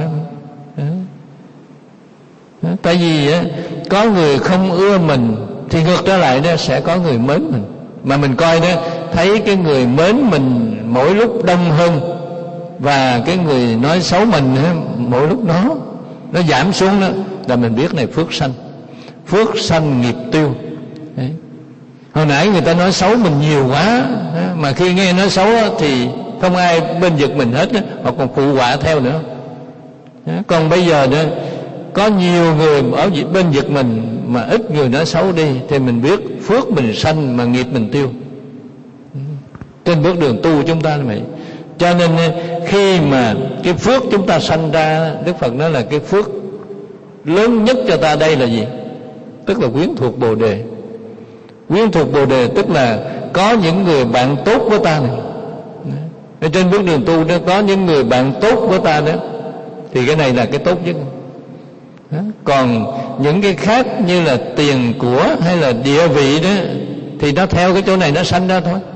Tại vì có người không ưa mình, thì ngược trở lại đó sẽ có người mến mình. Mà mình coi đó, thấy cái người mến mình mỗi lúc đông hơn, và cái người nói xấu mình mỗi lúc nó nó giảm xuống đó, là mình biết này phước sanh. Phước sanh nghiệp tiêu. Đấy. Hồi nãy người ta nói xấu mình nhiều quá, mà khi nghe nói xấu thì không ai bên vực mình hết, họ còn phụ họa theo nữa. Còn bây giờ đó, có nhiều người ở bên vực mình mà ít người nói xấu đi, thì mình biết phước mình sanh mà nghiệp mình tiêu. Trên bước đường tu chúng ta là vậy. Cho nên khi mà cái phước chúng ta sanh ra, Đức Phật nói là cái phước lớn nhất cho ta đây là gì? Tức là quyến thuộc Bồ Đề. Quyến thuộc Bồ Đề tức là có những người bạn tốt với ta này. Ở trên bước đường tu đó có những người bạn tốt với ta đó, thì cái này là cái tốt nhất. Còn những cái khác như là tiền của hay là địa vị đó, thì thì nó theo cái chỗ này nó sanh ra thôi.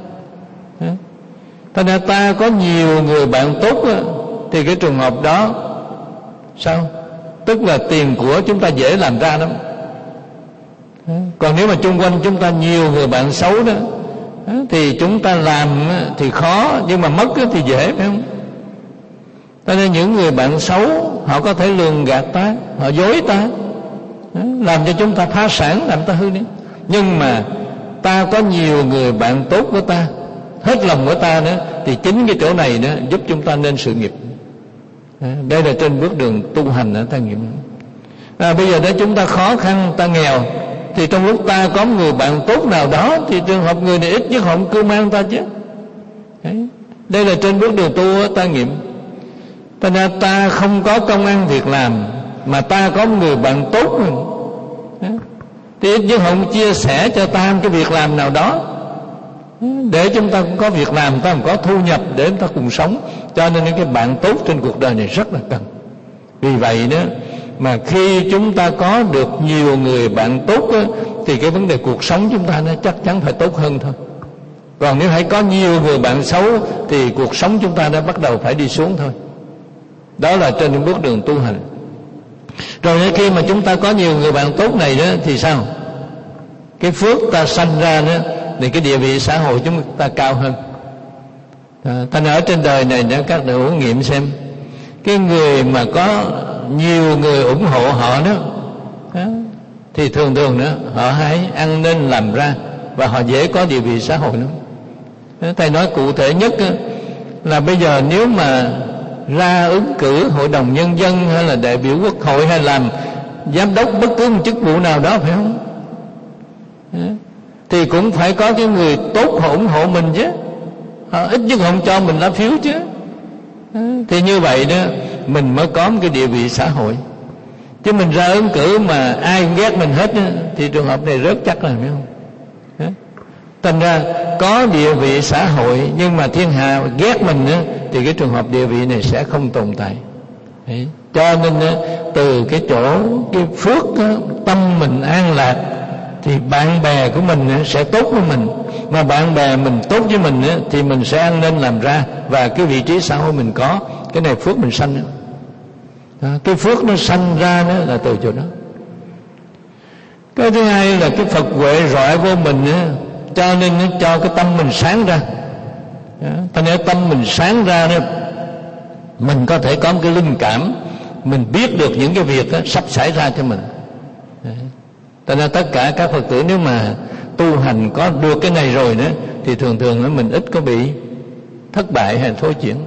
Thế nên ta có nhiều người bạn tốt á, thì cái trường hợp đó sao? Tức là tiền của chúng ta dễ làm ra lắm. Còn nếu mà chung quanh chúng ta nhiều người bạn xấu đó, thì chúng ta làm thì khó, nhưng mà mất thì dễ, phải không? Cho nên những người bạn xấu họ có thể lường gạt ta, họ dối ta, làm cho chúng ta phá sản, làm ta hư đi. Nhưng mà ta có nhiều người bạn tốt của ta, hết lòng của ta nữa, thì chính cái chỗ này nữa giúp chúng ta nên sự nghiệp. Đây là trên bước đường tu hành ở ta nghiệm. À, bây giờ nếu chúng ta khó khăn, ta nghèo, thì trong lúc ta có người bạn tốt nào đó, thì trường hợp người này ít nhất họ cũng cưu mang ta chứ. Đấy. Đây là trên bước đường tu ta nghiệm. Cho nên ta không có công ăn việc làm, mà ta có người bạn tốt mình, thì ít nhất họ cũng chia sẻ cho ta cái việc làm nào đó, để chúng ta cũng có việc làm, ta cũng có thu nhập để chúng ta cùng sống. Cho nên những cái bạn tốt trên cuộc đời này rất là cần. Vì vậy đó mà khi chúng ta có được nhiều người bạn tốt đó, thì cái vấn đề cuộc sống chúng ta nó chắc chắn phải tốt hơn thôi. Còn nếu hãy có nhiều người bạn xấu thì cuộc sống chúng ta đã bắt đầu phải đi xuống thôi. Đó là trên những bước đường tu hành. Rồi khi mà chúng ta có nhiều người bạn tốt này đó thì sao? Cái phước ta sanh ra đó, thì cái địa vị xã hội chúng ta cao hơn. À, thành ở trên đời này đó, các đại hữu nghiệm xem, cái người mà có nhiều người ủng hộ họ đó, đó thì thường thường nữa họ hãy ăn nên làm ra, và họ dễ có địa vị xã hội lắm. Thầy nói cụ thể nhất đó, là bây giờ nếu mà ra ứng cử hội đồng nhân dân, hay là đại biểu quốc hội, hay làm giám đốc bất cứ một chức vụ nào đó, phải không? Đó. Thì cũng phải có cái người tốt họ ủng hộ mình chứ, họ ít nhất không cho mình lá phiếu chứ. Đó. Thì như vậy đó mình mới có một cái địa vị xã hội. Chứ mình ra ứng cử mà ai cũng ghét mình hết đó, thì trường hợp này rớt chắc là, phải không? Đó. Thành ra có địa vị xã hội nhưng mà thiên hạ ghét mình đó, thì cái trường hợp địa vị này sẽ không tồn tại. Đấy. Cho nên từ cái chỗ cái phước đó, tâm mình an lạc, thì bạn bè của mình sẽ tốt với mình. Mà bạn bè mình tốt với mình thì mình sẽ ăn nên làm ra, và cái vị trí xã hội mình có, cái này phước mình sanh đó. Cái phước nó sanh ra đó là từ chỗ đó. Cái thứ hai là cái Phật huệ rọi vô mình đó, cho nên nó cho cái tâm mình sáng ra. Thành ra tâm mình sáng ra đó, mình có thể có một cái linh cảm, mình biết được những cái việc đó sắp xảy ra cho mình. Thành ra tất cả các Phật tử nếu mà tu hành có được cái này rồi nữa, thì thường thường nó mình ít có bị thất bại hay thối chuyển.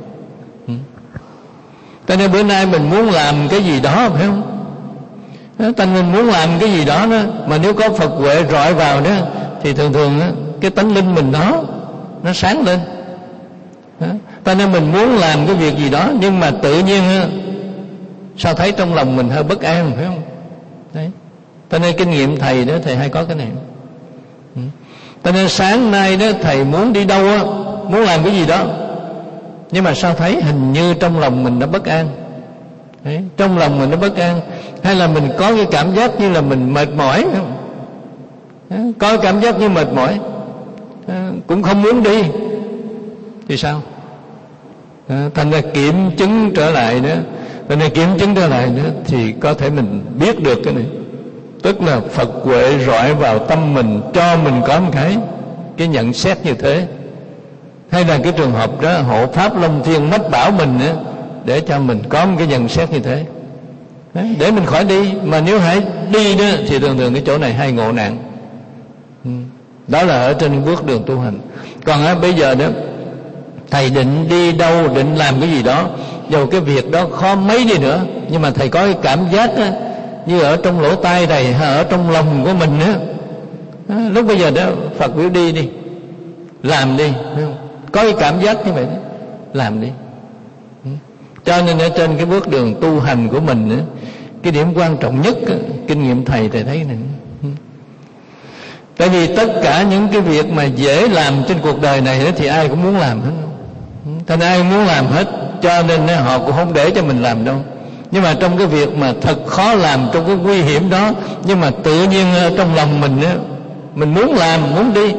Cho nên bữa nay mình muốn làm cái gì đó, phải không? Thành mình muốn làm cái gì đó, đó mà nếu có Phật huệ rọi vào đó, thì thường thường đó, cái tánh linh mình đó nó sáng lên. Cho nên mình muốn làm cái việc gì đó, nhưng mà tự nhiên sao thấy trong lòng mình hơi bất an, phải không? Đấy. Cho nên kinh nghiệm thầy đó, thầy hay có cái này. Cho nên sáng nay đó thầy muốn đi đâu á, muốn làm cái gì đó, nhưng mà sao thấy hình như trong lòng mình nó bất an. Đấy. Trong lòng mình nó bất an, hay là mình có cái cảm giác như là mình mệt mỏi, không? Có cảm giác như mệt mỏi, cũng không muốn đi, thì sao? Thành ra kiểm chứng trở lại nữa. Thành ra kiểm chứng trở lại nữa thì có thể mình biết được cái này. Tức là Phật huệ rọi vào tâm mình, cho mình có một cái cái nhận xét như thế. Hay là cái trường hợp đó hộ pháp Long Thiên mách bảo mình nữa, để cho mình có một cái nhận xét như thế. Đấy, để mình khỏi đi. Mà nếu hãy đi đó thì thường thường cái chỗ này hay ngộ nạn. Đó là ở trên bước đường tu hành. Còn á, bây giờ đó thầy định đi đâu, định làm cái gì đó, dù cái việc đó khó mấy đi nữa, nhưng mà thầy có cái cảm giác á, như ở trong lỗ tai này, ở trong lòng của mình á, lúc bây giờ đó Phật biểu đi đi, làm đi, có cái cảm giác như vậy đó, làm đi. Cho nên ở trên cái bước đường tu hành của mình á, cái điểm quan trọng nhất á, kinh nghiệm thầy thầy thấy này. Tại vì tất cả những cái việc mà dễ làm trên cuộc đời này đó, thì ai cũng muốn làm hết. Thành ai cũng muốn làm hết, cho nên họ cũng không để cho mình làm đâu. Nhưng mà trong cái việc mà thật khó làm, trong cái nguy hiểm đó, nhưng mà tự nhiên trong lòng mình mình muốn làm, muốn đi,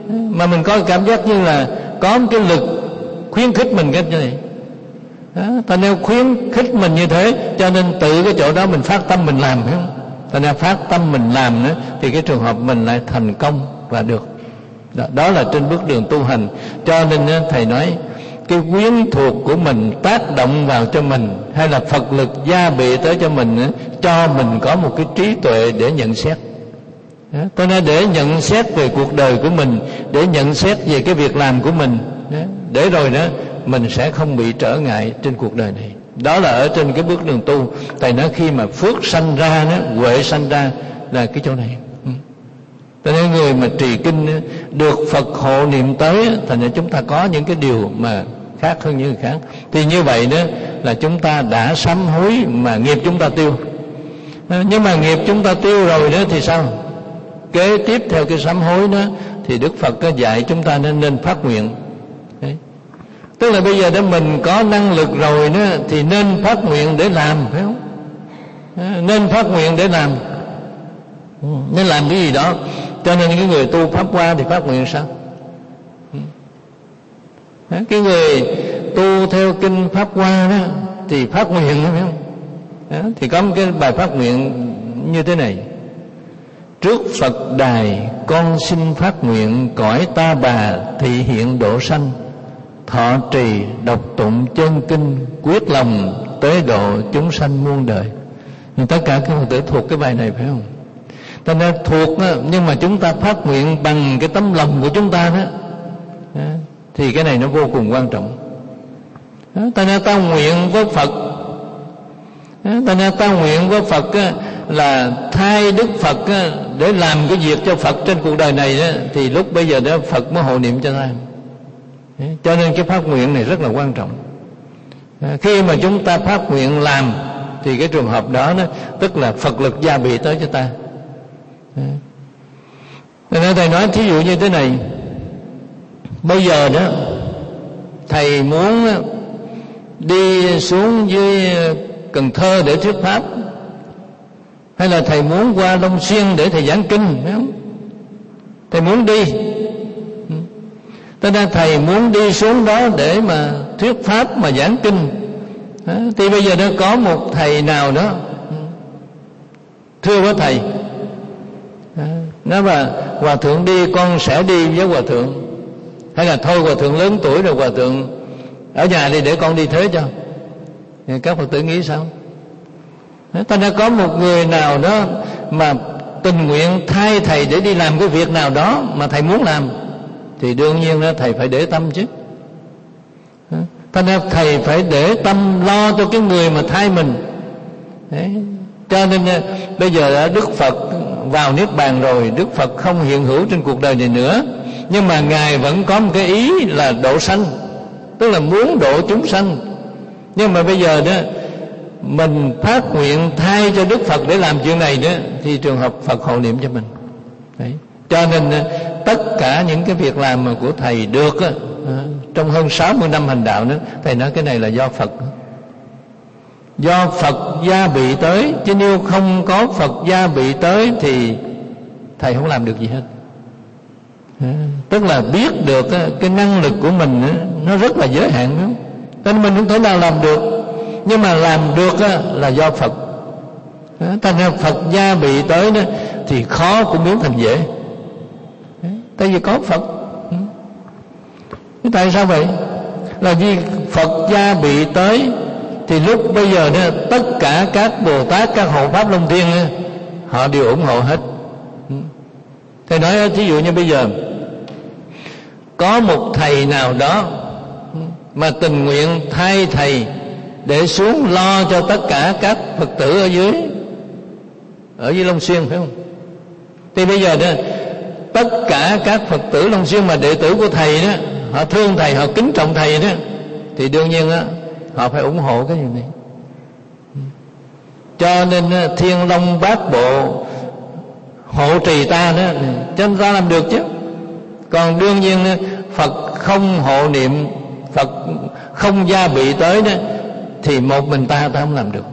mà mình có cảm giác như là có một cái lực khuyến khích mình cái này đó. Ta nếu khuyến khích mình như thế, cho nên tự cái chỗ đó mình phát tâm mình làm, phải không? Ta nếu phát tâm mình làm nữa, thì cái trường hợp mình lại thành công và được. Đó, đó là trên bước đường tu hành. Cho nên thầy nói cái quyến thuộc của mình tác động vào cho mình, hay là Phật lực gia bị tới cho mình, cho mình có một cái trí tuệ để nhận xét. Tôi nói để nhận xét về cuộc đời của mình, để nhận xét về cái việc làm của mình, để rồi đó mình sẽ không bị trở ngại trên cuộc đời này. Đó là ở trên cái bước đường tu. Thầy nói khi mà phước sanh ra đó, huệ sanh ra là cái chỗ này. Cho nên người mà trì kinh được Phật hộ niệm tới, thành ra chúng ta có những cái điều mà khác hơn những người khác. Thì như vậy đó là chúng ta đã sám hối mà nghiệp chúng ta tiêu. Nhưng mà nghiệp chúng ta tiêu rồi đó thì sao? Kế tiếp theo cái sám hối đó thì Đức Phật có dạy chúng ta nên nên phát nguyện. Đấy. Tức là bây giờ đó mình có năng lực rồi đó thì nên phát nguyện để làm, phải không? Nên phát nguyện để làm, nên làm cái gì đó. Cho nên cái người tu pháp hoa thì phát nguyện sao? Cái người tu theo kinh pháp hoa đó thì phát nguyện, phải không? Đó, thì có một cái bài phát nguyện như thế này: trước Phật đài con xin phát nguyện, cõi ta bà thị hiện độ sanh, thọ trì đọc tụng chân kinh, quyết lòng tế độ chúng sanh muôn đời. Nhưng tất cả các Phật tử thuộc cái bài này, phải không? Ta nên thuộc đó, nhưng mà chúng ta phát nguyện bằng cái tấm lòng của chúng ta đó, đó thì cái này nó vô cùng quan trọng. Đó, ta nên ta nguyện với Phật, đó, ta nên ta nguyện với Phật đó, là thay Đức Phật đó, để làm cái việc cho Phật trên cuộc đời này đó, thì lúc bây giờ đó Phật mới hộ niệm cho ta. Đó, cho nên cái phát nguyện này rất là quan trọng. Đó, khi mà chúng ta phát nguyện làm thì cái trường hợp đó, đó tức là Phật lực gia bị tới cho ta. Nên thầy nói thí dụ như thế này: bây giờ đó thầy muốn đi xuống dưới Cần Thơ để thuyết pháp, hay là thầy muốn qua Long Xuyên để thầy giảng kinh, phải không? Thầy muốn đi, cho nên thầy muốn đi xuống đó để mà thuyết pháp mà giảng kinh. Thì bây giờ nó có một thầy nào đó thưa với thầy, nói mà hòa thượng đi con sẽ đi với hòa thượng, hay là thôi hòa thượng lớn tuổi rồi, hòa thượng ở nhà đi để con đi thế cho. Thì các Phật tử nghĩ sao? Ta đã có một người nào đó mà tình nguyện thay thầy để đi làm cái việc nào đó mà thầy muốn làm, thì đương nhiên đó thầy phải để tâm chứ. Ta đã thầy phải để tâm lo cho cái người mà thay mình. Đấy. Cho nên bây giờ đã Đức Phật vào Niết Bàn rồi, Đức Phật không hiện hữu trên cuộc đời này nữa, nhưng mà Ngài vẫn có một cái ý là độ sanh, tức là muốn độ chúng sanh. Nhưng mà bây giờ đó mình phát nguyện thay cho Đức Phật để làm chuyện này đó, thì trường hợp Phật hộ niệm cho mình. Đấy. Cho nên tất cả những cái việc làm mà của thầy được á, trong hơn sáu mươi năm hành đạo đó, thầy nói cái này là do Phật, do Phật gia bị tới, chứ nếu không có Phật gia bị tới thì thầy không làm được gì hết. Tức là biết được cái năng lực của mình nó rất là giới hạn đó. Nên mình không thể nào làm được, nhưng mà làm được là do Phật. Thành ra Phật gia bị tới đó thì khó cũng biến thành dễ, tại vì có Phật. Tại sao vậy? Là vì Phật gia bị tới thì lúc bây giờ đó, tất cả các Bồ Tát, các hộ pháp Long Thiên họ đều ủng hộ hết. Thầy nói ví dụ như bây giờ có một thầy nào đó mà tình nguyện thay thầy để xuống lo cho tất cả các Phật tử ở dưới ở dưới Long Xuyên, phải không? Thì bây giờ đó tất cả các Phật tử Long Xuyên mà đệ tử của thầy đó, họ thương thầy, họ kính trọng thầy đó, thì đương nhiên đó họ phải ủng hộ cái gì này. Cho nên Thiên Long Bát Bộ hộ trì ta đó, cho nên ta làm được chứ. Còn đương nhiên Phật không hộ niệm, Phật không gia bị tới đó, thì một mình ta ta không làm được.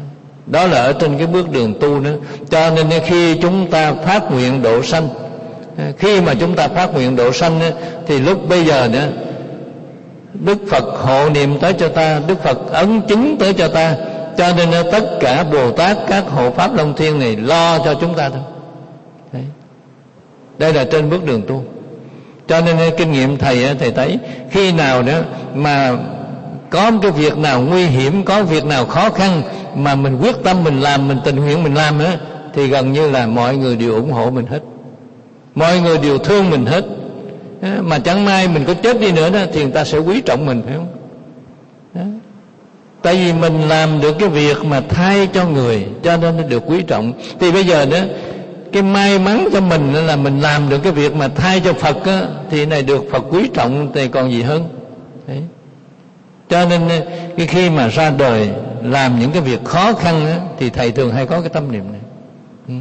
Đó là ở trên cái bước đường tu nữa. Cho nên khi chúng ta phát nguyện độ sanh Khi mà chúng ta phát nguyện độ sanh thì lúc bây giờ nữa Đức Phật hộ niệm tới cho ta, Đức Phật ấn chứng tới cho ta, cho nên tất cả Bồ Tát, các hộ pháp Long Thiên này lo cho chúng ta thôi. Đấy. Đây là trên bước đường tu. Cho nên kinh nghiệm thầy thầy thấy khi nào đó mà có cái việc nào nguy hiểm, có việc nào khó khăn mà mình quyết tâm mình làm, mình tình nguyện mình làm á, thì gần như là mọi người đều ủng hộ mình hết, mọi người đều thương mình hết. Mà chẳng may mình có chết đi nữa đó thì người ta sẽ quý trọng mình, phải không? Đó. Tại vì mình làm được cái việc mà thay cho người, cho nên nó được quý trọng. Thì bây giờ đó cái may mắn cho mình là mình làm được cái việc mà thay cho Phật á, thì này được Phật quý trọng thì còn gì hơn. Đấy. Cho nên cái khi mà ra đời làm những cái việc khó khăn á, thì thầy thường hay có cái tâm niệm này. Ừ.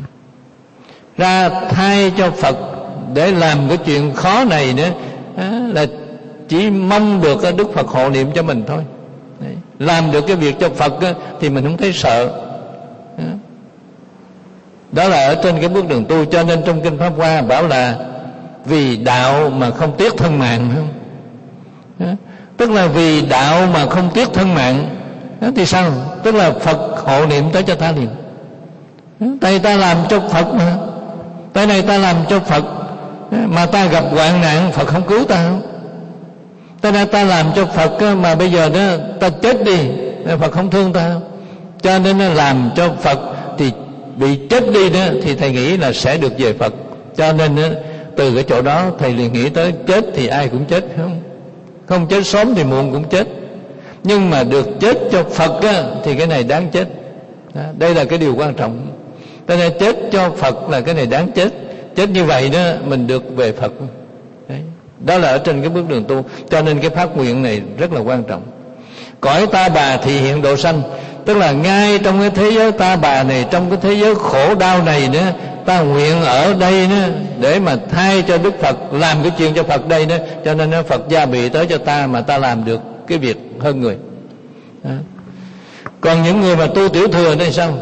Ra thay cho Phật để làm cái chuyện khó này nữa á, là chỉ mong được Đức Phật hộ niệm cho mình thôi. Đấy. Làm được cái việc cho Phật á, thì mình không thấy sợ. Đó. Đó là ở trên cái bước đường tu. Cho nên trong Kinh Pháp Hoa bảo là vì đạo mà không tiếc thân mạng, không? Đó. Tức là vì đạo mà không tiếc thân mạng. Đó thì sao? Tức là Phật hộ niệm tới cho ta liền. Tại ta làm cho Phật mà, tại này ta làm cho Phật mà ta gặp hoạn nạn, Phật không cứu ta không? Tại này ta làm cho Phật mà bây giờ đó ta chết đi, Phật không thương ta không? Cho nên làm cho Phật thì bị chết đi đó thì thầy nghĩ là sẽ được về Phật. Cho nên từ cái chỗ đó thầy liền nghĩ tới chết thì ai cũng chết, không? Không chết sớm thì muộn cũng chết. Nhưng mà được chết cho Phật á, thì cái này đáng chết. Đó, đây là cái điều quan trọng. Cho nên chết cho Phật là cái này đáng chết. Chết như vậy đó mình được về Phật. Đấy. Đó là ở trên cái bước đường tu. Cho nên cái phát nguyện này rất là quan trọng. Cõi ta bà thị hiện độ sanh, tức là ngay trong cái thế giới ta bà này, trong cái thế giới khổ đau này nữa, ta nguyện ở đây nữa để mà thay cho Đức Phật, làm cái chuyện cho Phật đây nữa. Cho nên Phật gia bị tới cho ta mà ta làm được cái việc hơn người. Đó. Còn những người mà tu tiểu thừa đây sao?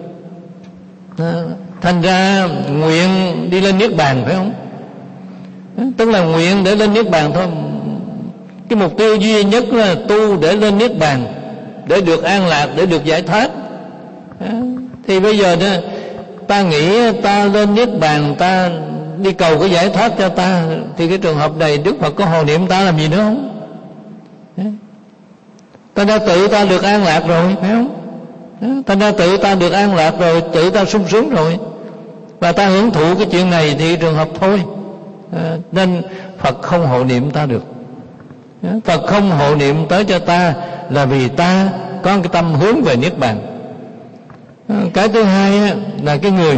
Đó. Thành ra nguyện đi lên Niết Bàn, phải không? Đó. Tức là nguyện để lên Niết Bàn thôi. Cái mục tiêu duy nhất là tu để lên Niết Bàn, để được an lạc, để được giải thoát. Đó. Thì bây giờ đó ta nghĩ ta lên Niết Bàn, ta đi cầu cái giải thoát cho ta, thì cái trường hợp này Đức Phật có hộ niệm ta làm gì nữa không? Đó. Ta đã tự ta được an lạc rồi, phải không? Đó. Ta đã tự ta được an lạc rồi, tự ta sung sướng rồi, và ta hưởng thụ cái chuyện này thì trường hợp thôi. Đó. Nên Phật không hộ niệm ta được. Đó. Phật không hộ niệm tới cho ta là vì ta có cái tâm hướng về Niết Bàn. Đó. Cái thứ hai là cái người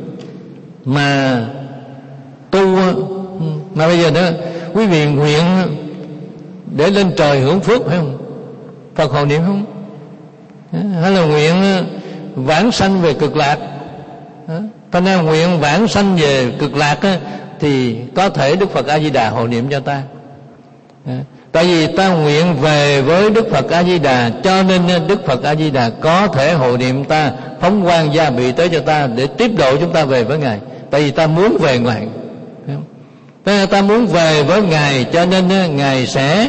mà tu, mà bây giờ đó quý vị nguyện để lên trời hưởng phước, phải không? Phật hộ niệm không? Hay là nguyện vãng sanh về cực lạc? Ta nên nguyện vãng sanh về cực lạc á, thì có thể Đức Phật A Di Đà hộ niệm cho ta. Tại vì ta nguyện về với Đức Phật A Di Đà, cho nên Đức Phật A Di Đà có thể hộ niệm ta, phóng quang gia bị tới cho ta để tiếp độ chúng ta về với Ngài. Tại vì ta muốn về Ngài, ta muốn về với Ngài, cho nên Ngài sẽ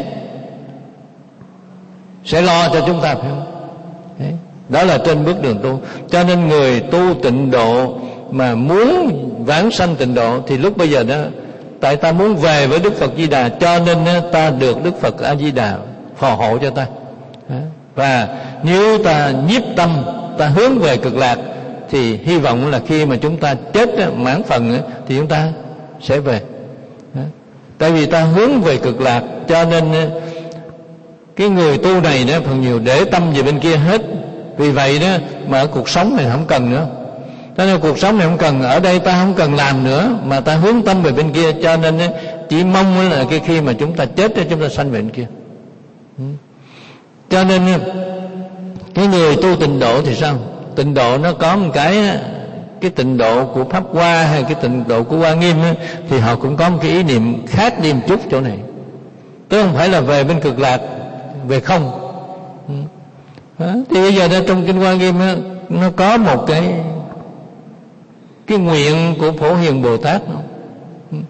sẽ lo cho chúng ta, phải không? Đấy. Đó là trên bước đường tu. Cho nên người tu tịnh độ mà muốn vãng sanh tịnh độ thì lúc bây giờ đó, tại ta muốn về với Đức Phật Di Đà, cho nên ta được Đức Phật A Di Đà phò hộ cho ta. Và nếu ta nhiếp tâm, ta hướng về cực lạc, thì hy vọng là khi mà chúng ta chết mãn phần thì chúng ta sẽ về. Tại vì ta hướng về cực lạc, cho nên cái người tu này đó phần nhiều để tâm về bên kia hết. Vì vậy đó mà ở cuộc sống này không cần nữa. Cho nên cuộc sống này không cần, ở đây ta không cần làm nữa, mà ta hướng tâm về bên kia. Cho nên chỉ mong là cái khi mà chúng ta chết chúng ta sanh về bên kia. Cho nên cái người tu tịnh độ thì sao? Tịnh độ nó có một cái, cái tịnh độ của Pháp Hoa hay cái tịnh độ của Hoa Nghiêm á, thì họ cũng có một cái ý niệm khác đi một chút chỗ này. Tức không phải là về bên cực lạc, về không. Đó. Thì bây giờ trong Kinh Hoa Nghiêm á, nó có một cái cái nguyện của Phổ Hiền Bồ Tát.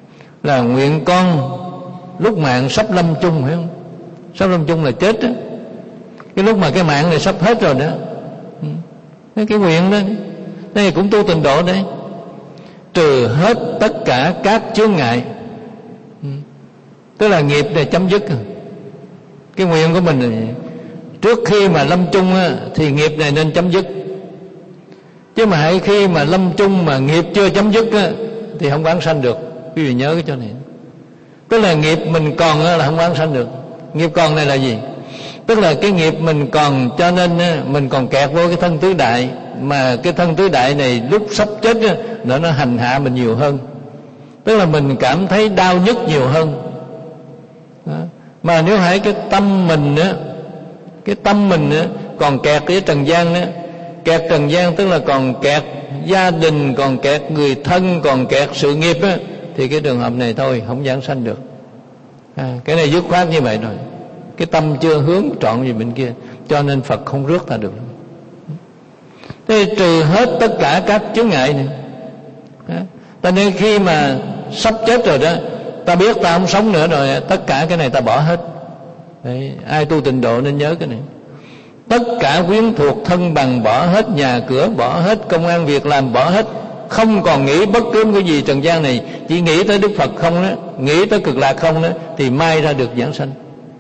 là nguyện con lúc mạng sắp lâm chung, phải không? Sắp lâm chung là chết đó. Cái lúc mà cái mạng này sắp hết rồi đó, cái nguyện đó, đây cũng tu tịnh độ đấy. Trừ hết tất cả các chướng ngại, tức là nghiệp này chấm dứt. Cái nguyện của mình này, trước khi mà lâm chung á, thì nghiệp này nên chấm dứt. Chứ mà hãy khi mà lâm chung mà nghiệp chưa chấm dứt á, thì không vãng sanh được. Quý vị nhớ cái chỗ này. Tức là nghiệp mình còn á, là không vãng sanh được. Nghiệp còn này là gì? Tức là cái nghiệp mình còn, cho nên á, mình còn kẹt vô cái thân tứ đại. Mà cái thân tứ đại này lúc sắp chết á, nó, nó hành hạ mình nhiều hơn. Tức là mình cảm thấy đau nhức nhiều hơn đó. Mà nếu hãy cái tâm mình á, cái tâm mình á, còn kẹt với trần gian á, kẹt trần gian tức là còn kẹt gia đình, còn kẹt người thân, còn kẹt sự nghiệp á, thì cái trường hợp này thôi không giảng sanh được. À, cái này dứt khoát như vậy rồi. Cái tâm chưa hướng trọn về bên kia, cho nên Phật không rước ta được. Thế trừ hết tất cả các chướng ngại này. Ta nên khi mà sắp chết rồi đó, ta biết ta không sống nữa rồi, tất cả cái này ta bỏ hết. Đấy, ai tu tịnh độ nên nhớ cái này. Tất cả quyến thuộc thân bằng bỏ hết, nhà cửa bỏ hết, công ăn việc làm bỏ hết, không còn nghĩ bất cứ cái gì trần gian này, chỉ nghĩ tới Đức Phật không đó, nghĩ tới cực lạc không đó, thì mai ra được giảng sanh.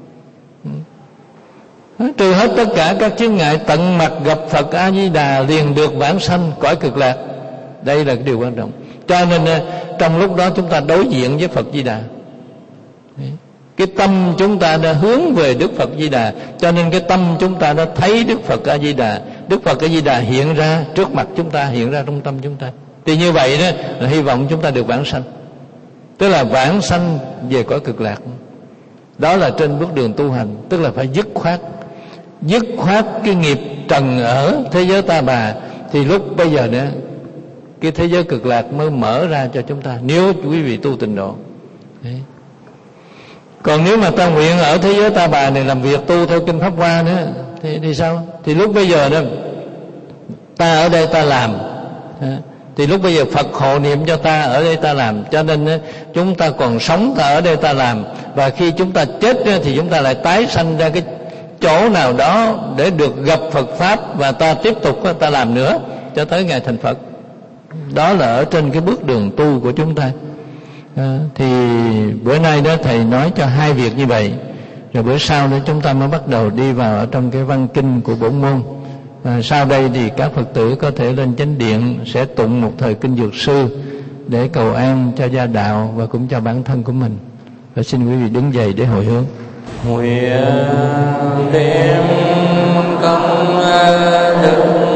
Trừ hết tất cả các chướng ngại, tận mặt gặp Phật A Di Đà liền được vãng sanh cõi cực lạc. Đây là cái điều quan trọng. Cho nên trong lúc đó chúng ta đối diện với Phật Di Đà, cái tâm chúng ta đã hướng về Đức Phật Di Đà, cho nên cái tâm chúng ta đã thấy Đức Phật A Di Đà. Đức Phật A Di Đà hiện ra trước mặt chúng ta, hiện ra trong tâm chúng ta. Thì như vậy đó là hy vọng chúng ta được vãng sanh, tức là vãng sanh về cõi cực lạc. Đó là trên bước đường tu hành, tức là phải dứt khoát, dứt khoát cái nghiệp trần ở thế giới ta bà, thì lúc bây giờ nữa cái thế giới cực lạc mới mở ra cho chúng ta, nếu quý vị tu tịnh độ. Đấy. Còn nếu mà ta nguyện ở thế giới ta bà này làm việc tu theo kinh Pháp Hoa nữa thì, thì sao? Thì lúc bây giờ đó ta ở đây ta làm, thì lúc bây giờ Phật hộ niệm cho ta ở đây ta làm, cho nên chúng ta còn sống ta ở đây ta làm, và khi chúng ta chết thì chúng ta lại tái sanh ra cái chỗ nào đó để được gặp Phật Pháp, và ta tiếp tục ta làm nữa cho tới ngày thành Phật. Đó là ở trên cái bước đường tu của chúng ta. À, thì bữa nay đó thầy nói cho hai việc như vậy, rồi bữa sau đó chúng ta mới bắt đầu đi vào ở trong cái văn kinh của bổn môn. À, sau đây thì các Phật tử có thể lên chánh điện sẽ tụng một thời kinh Dược Sư để cầu an cho gia đạo và cũng cho bản thân của mình. Và xin quý vị đứng dậy để hồi hướng. Nguyện đem công đức